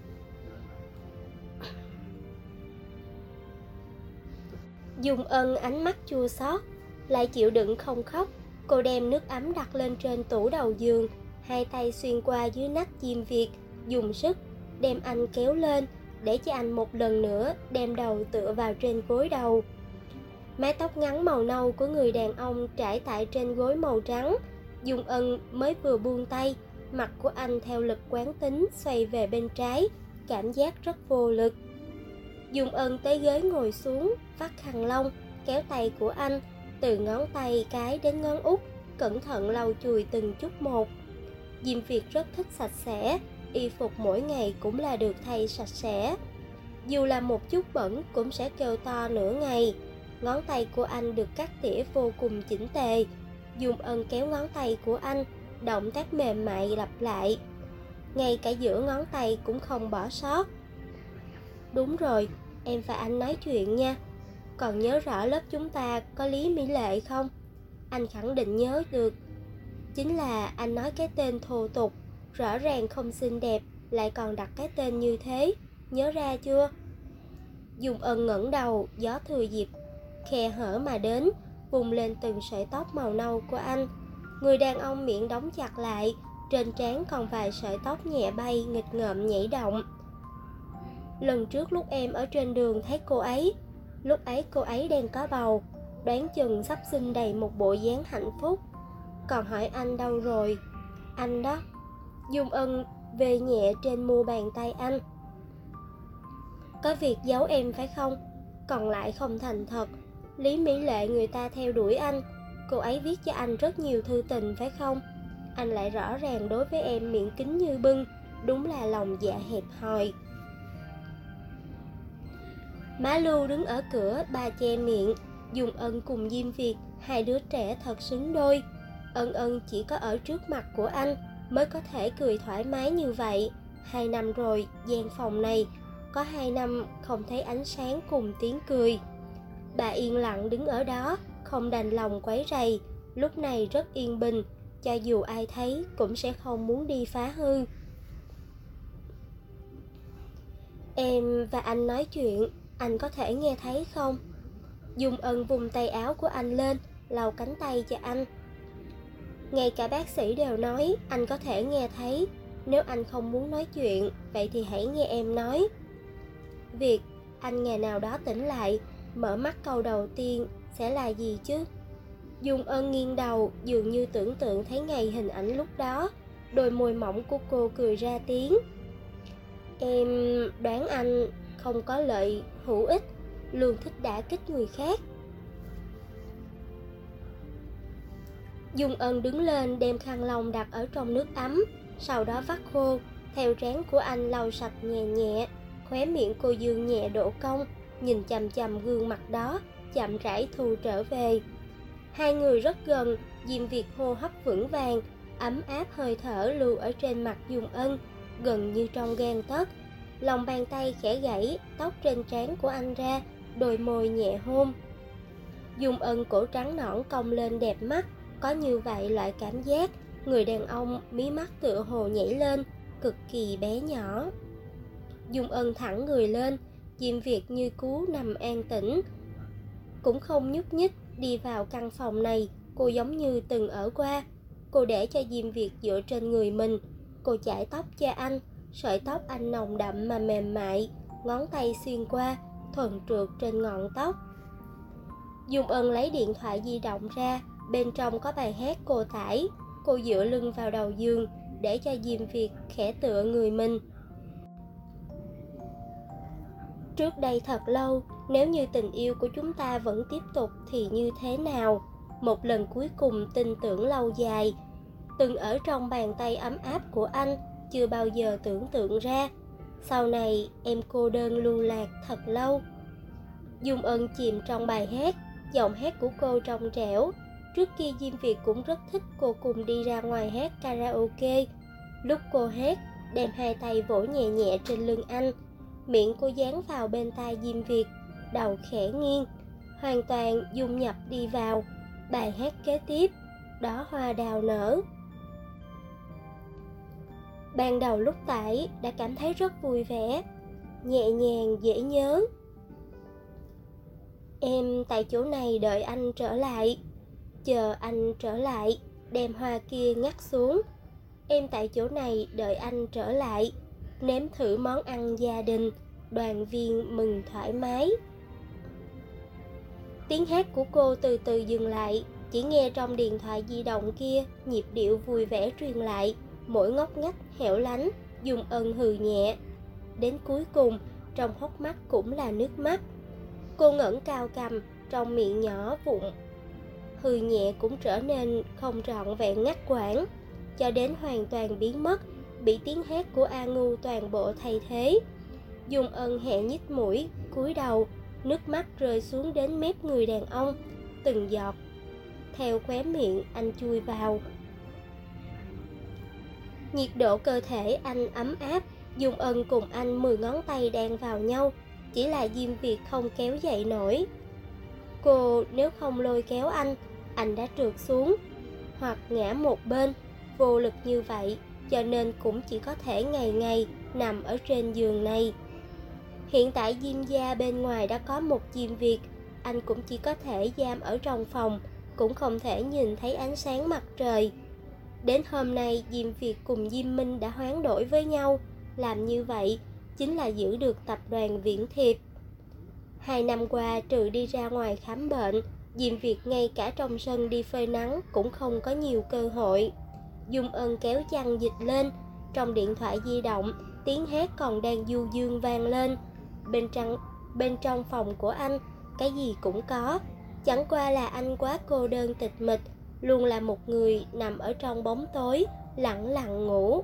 Dung Ân ánh mắt chua xót, lại chịu đựng không khóc. Cô đem nước ấm đặt lên trên tủ đầu giường, hai tay xuyên qua dưới nách Diêm Việt, dùng sức đem anh kéo lên, để cho anh một lần nữa đem đầu tựa vào trên gối đầu. Mái tóc ngắn màu nâu của người đàn ông trải tại trên gối màu trắng. Dung Ân mới vừa buông tay, mặt của anh theo lực quán tính xoay về bên trái, cảm giác rất vô lực. Dung Ân tới ghế ngồi xuống, vắt khăn lông, kéo tay của anh, từ ngón tay cái đến ngón út, cẩn thận lau chùi từng chút một. Diêm Việt rất thích sạch sẽ, y phục mỗi ngày cũng là được thay sạch sẽ. Dù là một chút bẩn cũng sẽ kêu to nửa ngày. Ngón tay của anh được cắt tỉa vô cùng chỉnh tề. Dung Ân kéo ngón tay của anh, động tác mềm mại lặp lại. Ngay cả giữa ngón tay cũng không bỏ sót. Đúng rồi, em và anh nói chuyện nha. Còn nhớ rõ lớp chúng ta có Lý Mỹ Lệ không? Anh khẳng định nhớ được. Chính là anh nói cái tên thô tục, rõ ràng không xinh đẹp, lại còn đặt cái tên như thế. Nhớ ra chưa? Dung Ân ngẩng đầu, gió thừa dịp khe hở mà đến, vùng lên từng sợi tóc màu nâu của anh. Người đàn ông miệng đóng chặt lại, trên trán còn vài sợi tóc nhẹ bay nghịch ngợm nhảy động. Lần trước lúc em ở trên đường thấy cô ấy, lúc ấy cô ấy đang có bầu, đoán chừng sắp sinh đầy một bộ dáng hạnh phúc. Còn hỏi anh đâu rồi? Anh đó. Dung Ân về nhẹ trên mu bàn tay anh. Có việc giấu em phải không? Còn lại không thành thật. Lý Mỹ Lệ người ta theo đuổi anh, cô ấy viết cho anh rất nhiều thư tình phải không? Anh lại rõ ràng đối với em miệng kính như bưng, đúng là lòng dạ hẹp hòi. Má Lưu đứng ở cửa, bà che miệng. Dung Ân cùng Diêm Việt, hai đứa trẻ thật xứng đôi. Ân Ân chỉ có ở trước mặt của anh mới có thể cười thoải mái như vậy. 2 năm rồi, gian phòng này có 2 năm không thấy ánh sáng cùng tiếng cười. Bà yên lặng đứng ở đó, không đành lòng quấy rầy. Lúc này rất yên bình, cho dù ai thấy cũng sẽ không muốn đi phá hư. Em và anh nói chuyện, anh có thể nghe thấy không? Dung Ân vùng tay áo của anh lên, lau cánh tay cho anh. Ngay cả bác sĩ đều nói anh có thể nghe thấy. Nếu anh không muốn nói chuyện, vậy thì hãy nghe em nói. Việc anh ngày nào đó tỉnh lại, mở mắt câu đầu tiên sẽ là gì chứ? Dung Ân nghiêng đầu, dường như tưởng tượng thấy ngày hình ảnh lúc đó. Đôi môi mỏng của cô cười ra tiếng. Em đoán anh không có lợi hữu ích, luôn thích đả kích người khác. Dung Ân đứng lên đem khăn lông đặt ở trong nước ấm, sau đó vắt khô, theo trán của anh lau sạch nhẹ nhẹ. Khóe miệng cô dương nhẹ độ cong, nhìn chằm chằm gương mặt đó, chậm rãi thu trở về. Hai người rất gần, Diêm Việt hô hấp vững vàng, ấm áp hơi thở lưu ở trên mặt Dung Ân, gần như trong gang tấc. Lòng bàn tay khẽ gãy tóc trên trán của anh ra, đôi môi nhẹ hôn. Dung Ân cổ trắng nõn cong lên đẹp mắt, có như vậy loại cảm giác người đàn ông mí mắt tựa hồ nhảy lên, cực kỳ bé nhỏ. Dung Ân thẳng người lên, Diêm Việt như cú nằm an tĩnh, cũng không nhúc nhích. Đi vào căn phòng này, cô giống như từng ở qua. Cô để cho Diêm Việt dựa trên người mình, cô chải tóc cho anh. Sợi tóc anh nồng đậm mà mềm mại, ngón tay xuyên qua, thuần trượt trên ngọn tóc. Dung Ân lấy điện thoại di động ra, bên trong có bài hát cô tải. Cô dựa lưng vào đầu giường, để cho Diêm Việt khẽ tựa người mình. Trước đây thật lâu, Nếu như tình yêu của chúng ta vẫn tiếp tục thì như thế nào? Một lần cuối cùng tin tưởng lâu dài. Từng ở trong bàn tay ấm áp của anh, chưa bao giờ tưởng tượng ra sau này em cô đơn lưu lạc thật lâu. Dung Ân chìm trong bài hát, giọng hát của cô trong trẻo. Trước kia Diêm Việt cũng rất thích cô cùng đi ra ngoài hát karaoke. Lúc cô hát, đem hai tay vỗ nhẹ nhẹ trên lưng anh, miệng cô dán vào bên tai Diêm Việt, đầu khẽ nghiêng, hoàn toàn dung nhập đi vào bài hát kế tiếp, Đóa hoa đào nở. Ban đầu lúc tải đã cảm thấy rất vui vẻ, nhẹ nhàng dễ nhớ. Em tại chỗ này đợi anh trở lại, chờ anh trở lại, đem hoa kia ngắt xuống. Em tại chỗ này đợi anh trở lại, nếm thử món ăn gia đình, đoàn viên mừng thoải mái. Tiếng hát của cô từ từ dừng lại, chỉ nghe trong điện thoại di động kia nhịp điệu vui vẻ truyền lại, mỗi ngóc ngách hẻo lánh. Dung Ân hừ nhẹ. Đến cuối cùng, trong hốc mắt cũng là nước mắt. Cô ngẩng cao cằm, trong miệng nhỏ vụn hừ nhẹ cũng trở nên không trọn vẹn ngắt quãng, cho đến hoàn toàn biến mất, bị tiếng hát của A Ngu toàn bộ thay thế. Dung Ân hẹ nhích mũi, cúi đầu, nước mắt rơi xuống đến mép người đàn ông, từng giọt theo khóe miệng anh chui vào. Nhiệt độ cơ thể anh ấm áp, Dung Ân cùng anh 10 ngón tay đan vào nhau, chỉ là Diêm Việt không kéo dậy nổi. Cô nếu không lôi kéo anh đã trượt xuống, hoặc ngã một bên. Vô lực như vậy, cho nên cũng chỉ có thể ngày ngày nằm ở trên giường này. Hiện tại Diêm gia bên ngoài đã có một Diêm Việt, anh cũng chỉ có thể giam ở trong phòng, cũng không thể nhìn thấy ánh sáng mặt trời. Đến hôm nay Diêm Việt cùng Diêm Minh đã hoán đổi với nhau, làm như vậy chính là giữ được tập đoàn Viễn Thiệp. 2 năm qua trừ đi ra ngoài khám bệnh, Diêm Việt ngay cả trong sân đi phơi nắng cũng không có nhiều cơ hội. Dung Ân kéo chăn dịch lên, trong điện thoại di động tiếng hát còn đang du dương vang lên. Bên trong phòng của anh cái gì cũng có, chẳng qua là anh quá cô đơn tịch mịch, luôn là một người nằm ở trong bóng tối, lặng lặng ngủ.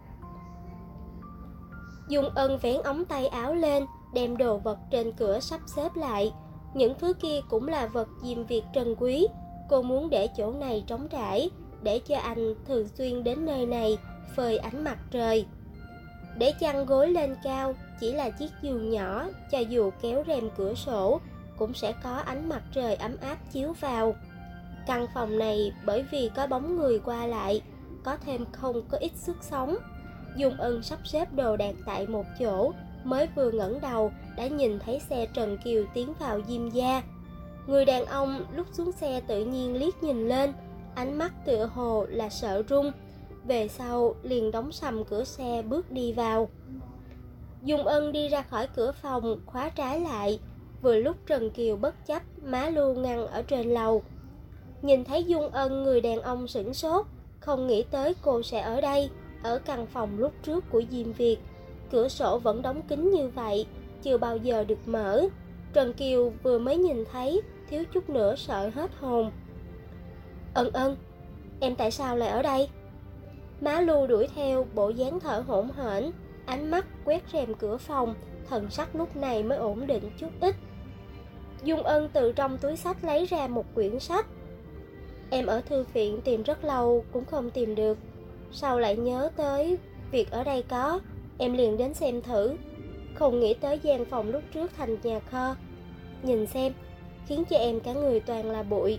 Dung Ân vén ống tay áo lên, đem đồ vật trên cửa sắp xếp lại. Những thứ kia cũng là vật Diêm Việt trân quý. Cô muốn để chỗ này trống trải, để cho anh thường xuyên đến nơi này phơi ánh mặt trời. Để chăn gối lên cao, chỉ là chiếc giường nhỏ, cho dù kéo rèm cửa sổ cũng sẽ có ánh mặt trời ấm áp chiếu vào. Căn phòng này bởi vì có bóng người qua lại, có thêm không có ít sức sống. Dung Ân sắp xếp đồ đạc tại một chỗ, mới vừa ngẩng đầu đã nhìn thấy xe Trần Kiều tiến vào Diêm gia. Người đàn ông lúc xuống xe tự nhiên liếc nhìn lên, ánh mắt tựa hồ là sợ run. Về sau liền đóng sầm cửa xe bước đi vào. Dung Ân đi ra khỏi cửa phòng, khóa trái lại. Vừa lúc Trần Kiều bất chấp, má Lu ngăn ở trên lầu. Nhìn thấy Dung Ân, người đàn ông sửng sốt, không nghĩ tới cô sẽ ở đây, ở căn phòng lúc trước của Diêm Việt. Cửa sổ vẫn đóng kín như vậy, chưa bao giờ được mở. Trần Kiều vừa mới nhìn thấy, thiếu chút nữa sợ hết hồn. Ân, em tại sao lại ở đây? Má Lu đuổi theo, bộ dáng thở hổn hển, ánh mắt quét rèm cửa phòng, thần sắc lúc này mới ổn định chút ít. Dung Ân từ trong túi sách lấy ra một quyển sách. Em ở thư viện tìm rất lâu cũng không tìm được, sau lại nhớ tới việc ở đây có, em liền đến xem thử. Không nghĩ tới gian phòng lúc trước thành nhà kho. Nhìn xem, khiến cho em cả người toàn là bụi.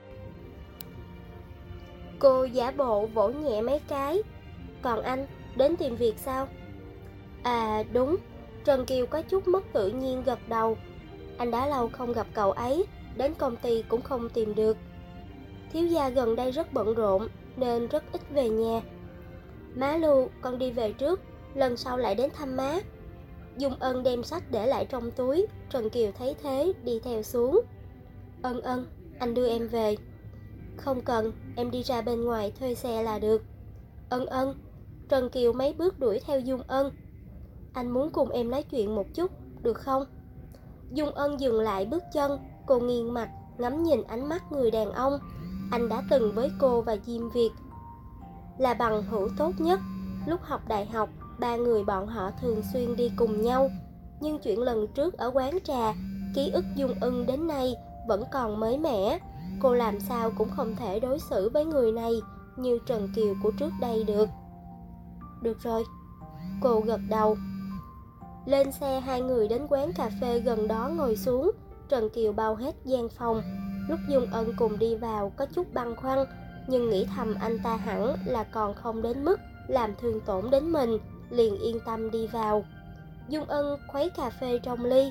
Cô giả bộ vỗ nhẹ mấy cái. Còn anh, đến tìm việc sao? À đúng. Trần Kiều có chút mất tự nhiên gật đầu. Anh đã lâu không gặp cậu ấy, đến công ty cũng không tìm được. Thiếu gia gần đây rất bận rộn nên rất ít về nhà. Má Lu, con đi về trước, lần sau lại đến thăm má. Dung Ân đem sách để lại trong túi. Trần Kiều thấy thế đi theo xuống. Ân, anh đưa em về. Không cần, em đi ra bên ngoài thuê xe là được. Ân. Trần Kiều mấy bước đuổi theo Dung Ân. Anh muốn cùng em nói chuyện một chút, được không? Dung Ân dừng lại bước chân, cô nghiêng mặt, ngắm nhìn ánh mắt người đàn ông. Anh đã từng với cô và Diêm Việt là bằng hữu tốt nhất. Lúc học đại học, ba người bọn họ thường xuyên đi cùng nhau. Nhưng chuyện lần trước ở quán trà, ký ức Dung Ân đến nay vẫn còn mới mẻ. Cô làm sao cũng không thể đối xử với người này như Trần Kiều của trước đây được. Được rồi, cô gật đầu. Lên xe, hai người đến quán cà phê gần đó ngồi xuống. Trần Kiều bao hết gian phòng. Lúc Dung Ân cùng đi vào có chút băn khoăn, nhưng nghĩ thầm anh ta hẳn là còn không đến mức làm thương tổn đến mình, liền yên tâm đi vào. Dung Ân khuấy cà phê trong ly.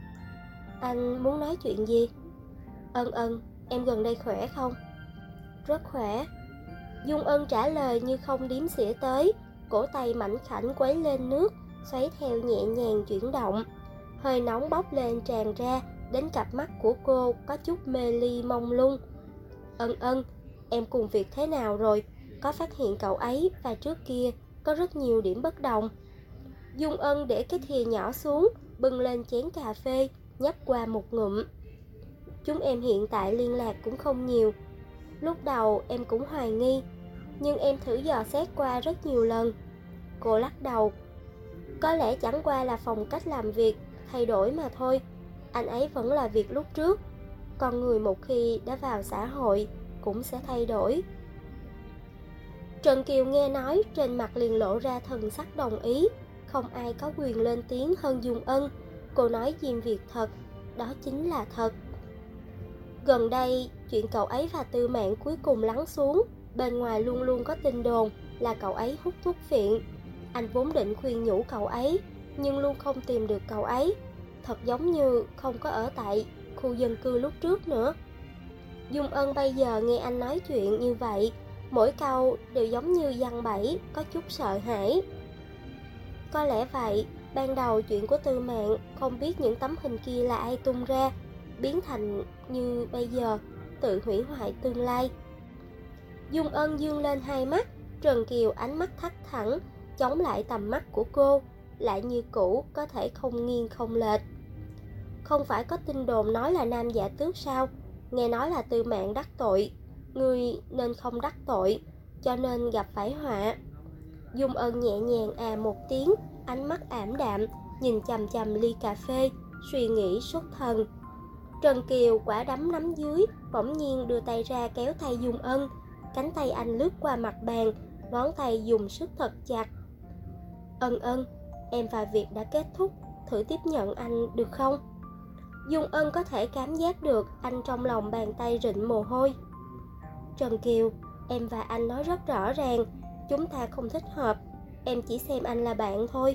Anh muốn nói chuyện gì? Ân, em gần đây khỏe không? Rất khỏe. Dung Ân trả lời như không đếm xỉa tới. Cổ tay mảnh khảnh quấy lên nước, xoáy theo nhẹ nhàng chuyển động. Hơi nóng bốc lên tràn ra, đến cặp mắt của cô có chút mê ly mông lung. Ân, em cùng Việt thế nào rồi? Có phát hiện cậu ấy và trước kia có rất nhiều điểm bất đồng. Dung Ân để cái thìa nhỏ xuống, bưng lên chén cà phê, nhấp qua một ngụm. Chúng em hiện tại liên lạc cũng không nhiều. Lúc đầu em cũng hoài nghi, nhưng em thử dò xét qua rất nhiều lần. Cô lắc đầu. Có lẽ chẳng qua là phong cách làm việc thay đổi mà thôi. Anh ấy vẫn là Việt lúc trước. Con người một khi đã vào xã hội cũng sẽ thay đổi. Trần Kiều nghe nói, trên mặt liền lộ ra thần sắc đồng ý. Không ai có quyền lên tiếng hơn Dung Ân. Cô nói Diêm Việt thật, đó chính là thật. Gần đây, chuyện cậu ấy và Tư Mạn cuối cùng lắng xuống. Bên ngoài luôn luôn có tin đồn là cậu ấy hút thuốc phiện. Anh vốn định khuyên nhủ cậu ấy, nhưng luôn không tìm được cậu ấy. Thật giống như không có ở tại khu dân cư lúc trước nữa. Dung Ân bây giờ nghe anh nói chuyện như vậy, mỗi câu đều giống như giăng bẫy, có chút sợ hãi. Có lẽ vậy, ban đầu chuyện của Tư Mạn không biết những tấm hình kia là ai tung ra, biến thành như bây giờ, tự hủy hoại tương lai. Dung Ân dương lên hai mắt, Trần Kiều ánh mắt thắt thẳng, chống lại tầm mắt của cô, lại như cũ, có thể không nghiêng không lệch. Không phải có tin đồn nói là Nam Giả Tước sao? Nghe nói là Tư Mạn đắc tội, ngươi nên không đắc tội, cho nên gặp phải họa. Dung Ân nhẹ nhàng một tiếng, ánh mắt ảm đạm, nhìn chằm chằm ly cà phê, suy nghĩ xuất thần. Trần Kiều quả đấm nắm dưới, bỗng nhiên đưa tay ra kéo tay Dung Ân. Cánh tay anh lướt qua mặt bàn, ngón tay dùng sức thật chặt. Ân, em và Việt đã kết thúc, thử tiếp nhận anh được không? Dung Ân có thể cảm giác được anh trong lòng bàn tay rịn mồ hôi. Trần Kiều, em và anh nói rất rõ ràng, chúng ta không thích hợp, em chỉ xem anh là bạn thôi.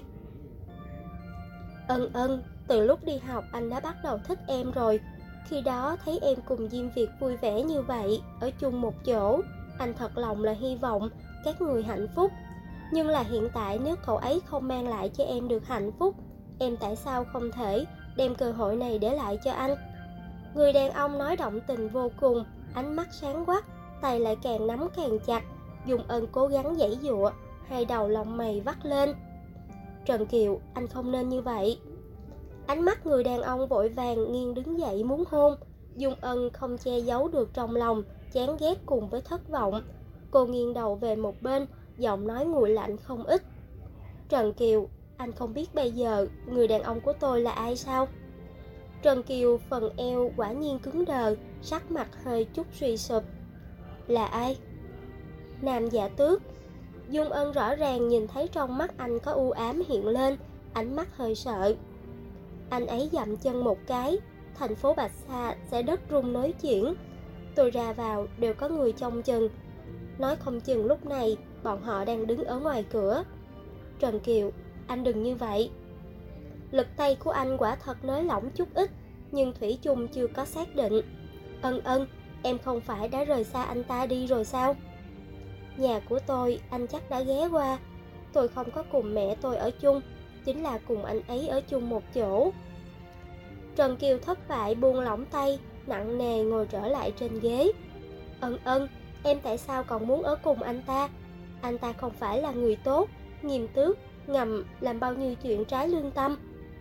Ân, từ lúc đi học anh đã bắt đầu thích em rồi. Khi đó thấy em cùng Diêm Việt vui vẻ như vậy, ở chung một chỗ, anh thật lòng là hy vọng các người hạnh phúc. Nhưng là hiện tại nếu cậu ấy không mang lại cho em được hạnh phúc, em tại sao không thể đem cơ hội này để lại cho anh? Người đàn ông nói động tình vô cùng, ánh mắt sáng quắc, tay lại càng nắm càng chặt. Dung Ân cố gắng giãy giụa, hai đầu lông mày vắt lên. Trần Kiều, anh không nên như vậy. Ánh mắt người đàn ông vội vàng nghiêng đứng dậy muốn hôn. Dung Ân không che giấu được trong lòng chán ghét cùng với thất vọng. Cô nghiêng đầu về một bên, giọng nói nguội lạnh không ít. Trần Kiều, anh không biết bây giờ người đàn ông của tôi là ai sao? Trần Kiều phần eo quả nhiên cứng đờ, sắc mặt hơi chút suy sụp. Là ai? Nam Giả Tước. Dung Ân rõ ràng nhìn thấy trong mắt anh có u ám hiện lên, ánh mắt hơi sợ. Anh ấy dậm chân một cái, thành phố Bạch Sa sẽ đất rung núi chuyển. Tôi ra vào đều có người trông chừng. Nói không chừng lúc này bọn họ đang đứng ở ngoài cửa. Trần Kiều, anh đừng như vậy. Lực tay của anh quả thật nới lỏng chút ít, nhưng thủy chung chưa có xác định. Ân, em không phải đã rời xa anh ta đi rồi sao? Nhà của tôi anh chắc đã ghé qua. Tôi không có cùng mẹ tôi ở chung, chính là cùng anh ấy ở chung một chỗ. Trần Kiều thất bại buông lỏng tay, nặng nề ngồi trở lại trên ghế. Ân, em tại sao còn muốn ở cùng anh ta? Anh ta không phải là người tốt, nghiêm túc, ngầm làm bao nhiêu chuyện trái lương tâm.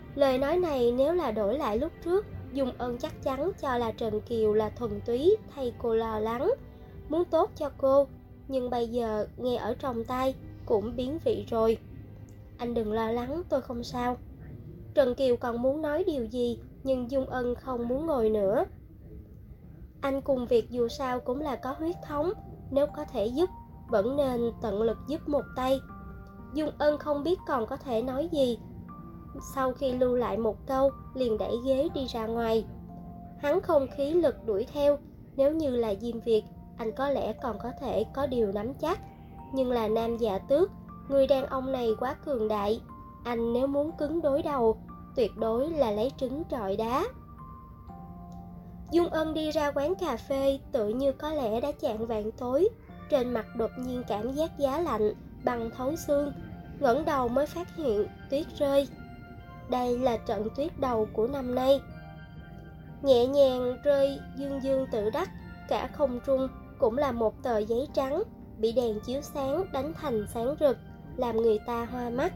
Lời nói này nếu là đổi lại lúc trước, Dung Ân chắc chắn cho là Trần Kiều là thuần túy thay cô lo lắng, muốn tốt cho cô. Nhưng bây giờ nghe ở trong tai cũng biến vị rồi. Anh đừng lo lắng, tôi không sao. Trần Kiều còn muốn nói điều gì, nhưng Dung Ân không muốn ngồi nữa. Anh cùng việc dù sao cũng là có huyết thống, nếu có thể giúp, vẫn nên tận lực giúp một tay. Dung Ân không biết còn có thể nói gì. Sau khi lưu lại một câu, liền đẩy ghế đi ra ngoài. Hắn không khí lực đuổi theo. Nếu như là Diêm Việt, anh có lẽ còn có thể có điều nắm chắc. Nhưng là Nam Dạ Tước, người đàn ông này quá cường đại. Anh nếu muốn cứng đối đầu, tuyệt đối là lấy trứng trọi đá. Dung Ân đi ra quán cà phê, tự như có lẽ đã chạng vạng tối. Trên mặt đột nhiên cảm giác giá lạnh, băng thấu xương. Ngẩng đầu mới phát hiện tuyết rơi. Đây là trận tuyết đầu của năm nay. Nhẹ nhàng rơi dương dương tự đắc, cả không trung cũng là một tờ giấy trắng, bị đèn chiếu sáng đánh thành sáng rực, làm người ta hoa mắt.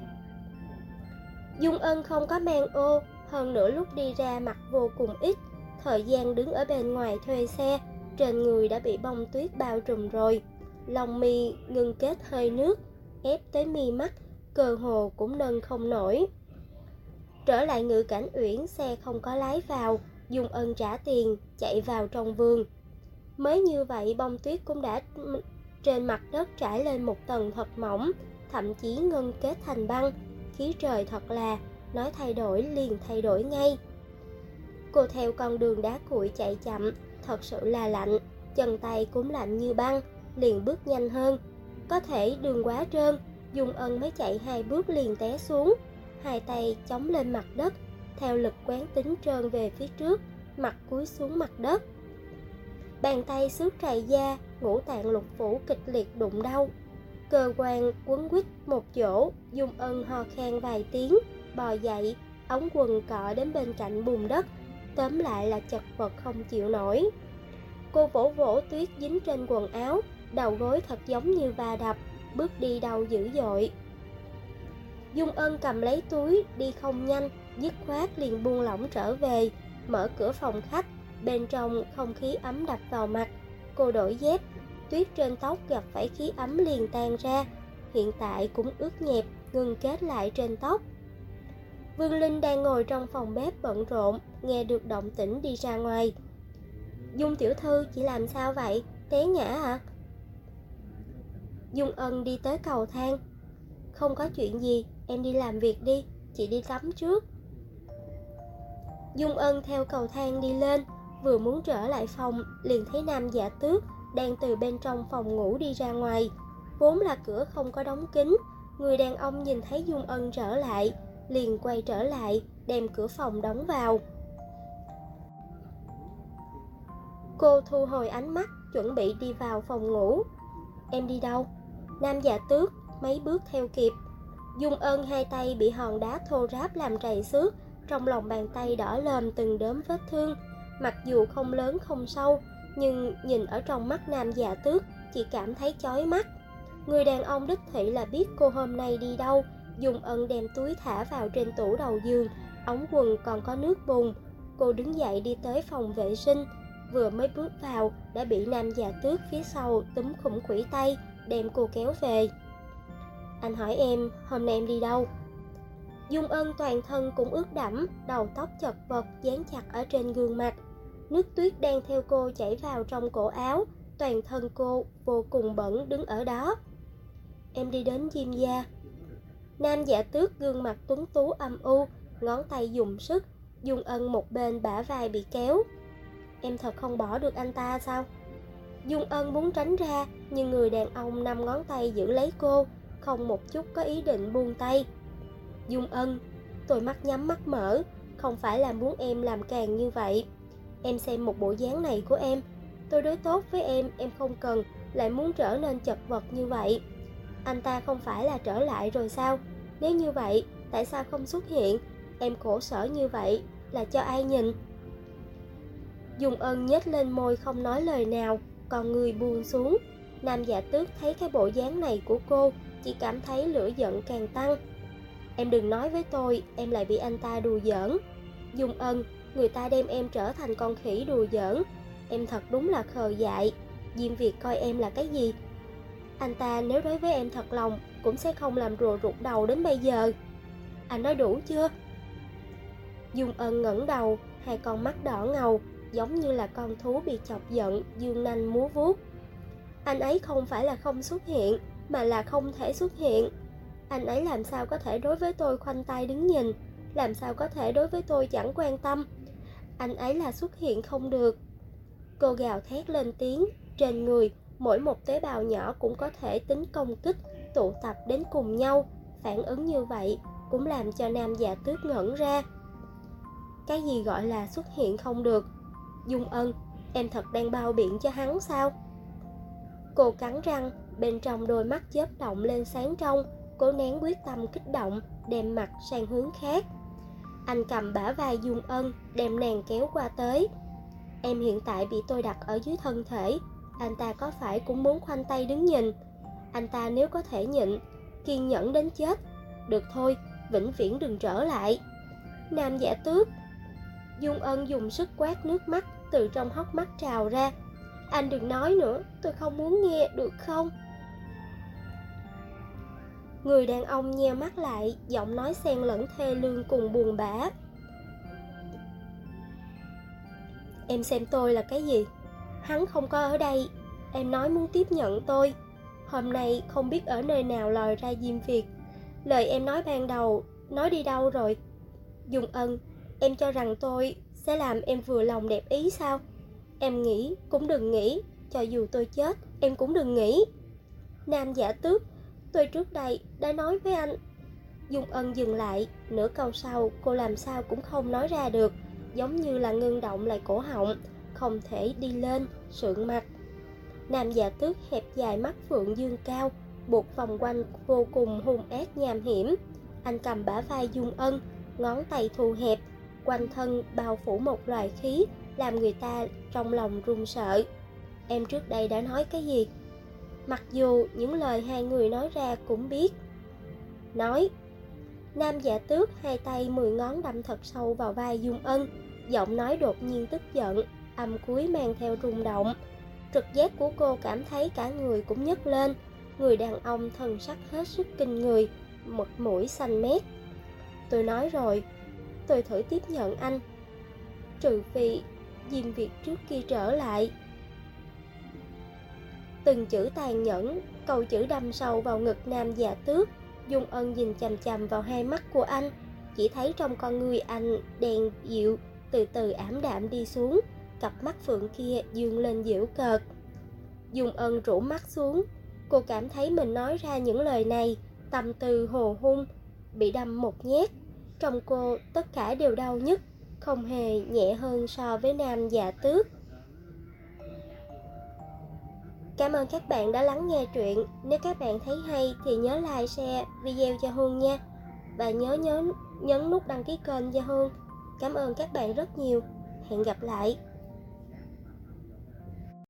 Dung Ân không có mang ô, hơn nữa lúc đi ra mặt vô cùng ít. Thời gian đứng ở bên ngoài thuê xe, trên người đã bị bông tuyết bao trùm rồi. Lông mi ngưng kết hơi nước, ép tới mi mắt, cơ hồ cũng nâng không nổi. Trở lại Ngự Cảnh Uyển, xe không có lái vào. Dung Ân trả tiền, chạy vào trong vườn. Mới như vậy bông tuyết cũng đã trên mặt đất trải lên một tầng thật mỏng, thậm chí ngưng kết thành băng. Khí trời thật là, nói thay đổi liền thay đổi ngay. Cô theo con đường đá cuội chạy chậm, thật sự là lạnh, chân tay cũng lạnh như băng, liền bước nhanh hơn. Có thể đường quá trơn, Dung Ân mới chạy 2 bước liền té xuống, hai tay chống lên mặt đất, theo lực quán tính trơn về phía trước, mặt cúi xuống mặt đất. Bàn tay xước trầy da, ngũ tạng lục phủ kịch liệt đụng đau. Cơ quan quấn quýt một chỗ, Dung Ân ho khan vài tiếng, bò dậy, ống quần cọ đến bên cạnh bùn đất, tóm lại là chật vật không chịu nổi. Cô vỗ vỗ tuyết dính trên quần áo, đầu gối thật giống như va đập, bước đi đau dữ dội. Dung Ân cầm lấy túi, đi không nhanh, dứt khoát liền buông lỏng trở về, mở cửa phòng khách, bên trong không khí ấm đập vào mặt. Cô đổi dép, tuyết trên tóc gặp phải khí ấm liền tan ra, hiện tại cũng ướt nhẹp, ngưng kết lại trên tóc. Vương Linh đang ngồi trong phòng bếp bận rộn, nghe được động tĩnh đi ra ngoài. Dung tiểu thư, chị làm sao vậy? Té ngã à? Dung Ân đi tới cầu thang. Không có chuyện gì, em đi làm việc đi, chị đi tắm trước. Dung Ân theo cầu thang đi lên, vừa muốn trở lại phòng, liền thấy Nam Dạ Tước đang từ bên trong phòng ngủ đi ra ngoài. Vốn là cửa không có đóng kín, người đàn ông nhìn thấy Dung Ân trở lại, liền quay trở lại, đem cửa phòng đóng vào. Cô thu hồi ánh mắt, chuẩn bị đi vào phòng ngủ. Em đi đâu? Nam Dạ Tước mấy bước theo kịp. Dung Ân hai tay bị hòn đá thô ráp làm trầy xước, trong lòng bàn tay đỏ lòm từng đốm vết thương. Mặc dù không lớn không sâu, nhưng nhìn ở trong mắt Nam Dạ Tước chỉ cảm thấy chói mắt. Người đàn ông đích thị là biết cô hôm nay đi đâu. Dung Ân đem túi thả vào trên tủ đầu giường, ống quần còn có nước bùn. Cô đứng dậy đi tới phòng vệ sinh, vừa mới bước vào đã bị Nam Dạ Tước phía sau túm khủng khủy tay, đem cô kéo về. Anh hỏi em, hôm nay em đi đâu? Dung Ân toàn thân cũng ướt đẫm, đầu tóc chật vật dán chặt ở trên gương mặt. Nước tuyết đang theo cô chảy vào trong cổ áo, toàn thân cô vô cùng bẩn đứng ở đó. Em đi đến Diêm gia. Nam Dạ Tước gương mặt tuấn tú âm u, ngón tay dùng sức. Dung Ân một bên bả vai bị kéo. Em thật không bỏ được anh ta sao? Dung Ân muốn tránh ra, nhưng người đàn ông 5 ngón tay giữ lấy cô, không một chút có ý định buông tay. Dung Ân, tôi mắt nhắm mắt mở, không phải là muốn em làm càng như vậy. Em xem một bộ dáng này của em, tôi đối tốt với em không cần, lại muốn trở nên chật vật như vậy. Anh ta không phải là trở lại rồi sao? Nếu như vậy, tại sao không xuất hiện? Em khổ sở như vậy, là cho ai nhìn? Dung Ân nhếch lên môi không nói lời nào, còn người buông xuống. Nam Dạ Tước thấy cái bộ dáng này của cô, chỉ cảm thấy lửa giận càng tăng. Em đừng nói với tôi em lại bị anh ta đùa giỡn. Dung Ân, người ta đem em trở thành con khỉ đùa giỡn. Em thật đúng là khờ dại. Diêm Việt coi em là cái gì? Anh ta nếu đối với em thật lòng cũng sẽ không làm rùa rụt đầu đến bây giờ. Anh nói đủ chưa? Dung Ân ngẩng đầu, hai con mắt đỏ ngầu, giống như là con thú bị chọc giận, dương nanh múa vuốt. Anh ấy không phải là không xuất hiện, mà là không thể xuất hiện. Anh ấy làm sao có thể đối với tôi khoanh tay đứng nhìn, làm sao có thể đối với tôi chẳng quan tâm. Anh ấy là xuất hiện không được. Cô gào thét lên tiếng, trên người, mỗi một tế bào nhỏ cũng có thể tính công kích, tụ tập đến cùng nhau. Phản ứng như vậy cũng làm cho Nam Dạ Tước ngẩn ra. Cái gì gọi là xuất hiện không được? Dung Ân, em thật đang bao biện cho hắn sao? Cô cắn răng, bên trong đôi mắt chớp động lên sáng trong, cố nén quyết tâm kích động, đem mặt sang hướng khác. Anh cầm bả vai Dung Ân, đem nàng kéo qua tới. Em hiện tại bị tôi đặt ở dưới thân thể, anh ta có phải cũng muốn khoanh tay đứng nhìn? Anh ta nếu có thể nhịn, kiên nhẫn đến chết, được thôi, vĩnh viễn đừng trở lại. Nam Dạ Tước. Dung Ân dùng sức quát nước mắt từ trong hốc mắt trào ra. Anh đừng nói nữa, tôi không muốn nghe, được không? Người đàn ông nheo mắt lại, giọng nói xen lẫn thê lương cùng buồn bã. Em xem tôi là cái gì? Hắn không có ở đây. Em nói muốn tiếp nhận tôi. Hôm nay không biết ở nơi nào lòi ra Diêm Việt. Lời em nói ban đầu, nói đi đâu rồi? Dung Ân, em cho rằng tôi sẽ làm em vừa lòng đẹp ý sao? Em nghĩ cũng đừng nghĩ, cho dù tôi chết, em cũng đừng nghĩ. Nam Dạ Tước, tôi trước đây đã nói với anh. Dung Ân dừng lại, nửa câu sau cô làm sao cũng không nói ra được, giống như là ngưng động lại cổ họng, không thể đi lên, sượng mặt. Nam Dạ Tước hẹp dài mắt phượng dương cao, buộc vòng quanh vô cùng hung ác nham hiểm. Anh cầm bả vai Dung Ân, ngón tay thu hẹp, quanh thân bao phủ một loài khí, làm người ta trong lòng run sợ. Em trước đây đã nói cái gì? Mặc dù những lời hai người nói ra cũng biết. Nói. Nam Dạ Tước hai tay 10 ngón đâm thật sâu vào vai Dung Ân, giọng nói đột nhiên tức giận, âm cuối mang theo rung động. Trực giác của cô cảm thấy cả người cũng nhấc lên. Người đàn ông thần sắc hết sức kinh người, mặt mũi xanh mét. Tôi nói rồi, tôi thử tiếp nhận anh, trừ phi Diêm Việt trước khi trở lại. Từng chữ tàn nhẫn, câu chữ đâm sâu vào ngực Nam Dạ Tước. Dung Ân nhìn chằm chằm vào hai mắt của anh, chỉ thấy trong con người anh đèn dịu từ từ ảm đạm đi xuống, cặp mắt phượng kia dương lên giễu cợt. Dung Ân rũ mắt xuống, cô cảm thấy mình nói ra những lời này, tâm tư hồ hung, bị đâm một nhát. Trong cô tất cả đều đau nhức, không hề nhẹ hơn so với Nam Dạ Tước. Cảm ơn các bạn đã lắng nghe truyện. Nếu các bạn thấy hay thì nhớ like, share video cho Hương nha. Và nhớ nhấn nút đăng ký kênh cho Hương. Cảm ơn các bạn rất nhiều. Hẹn gặp lại.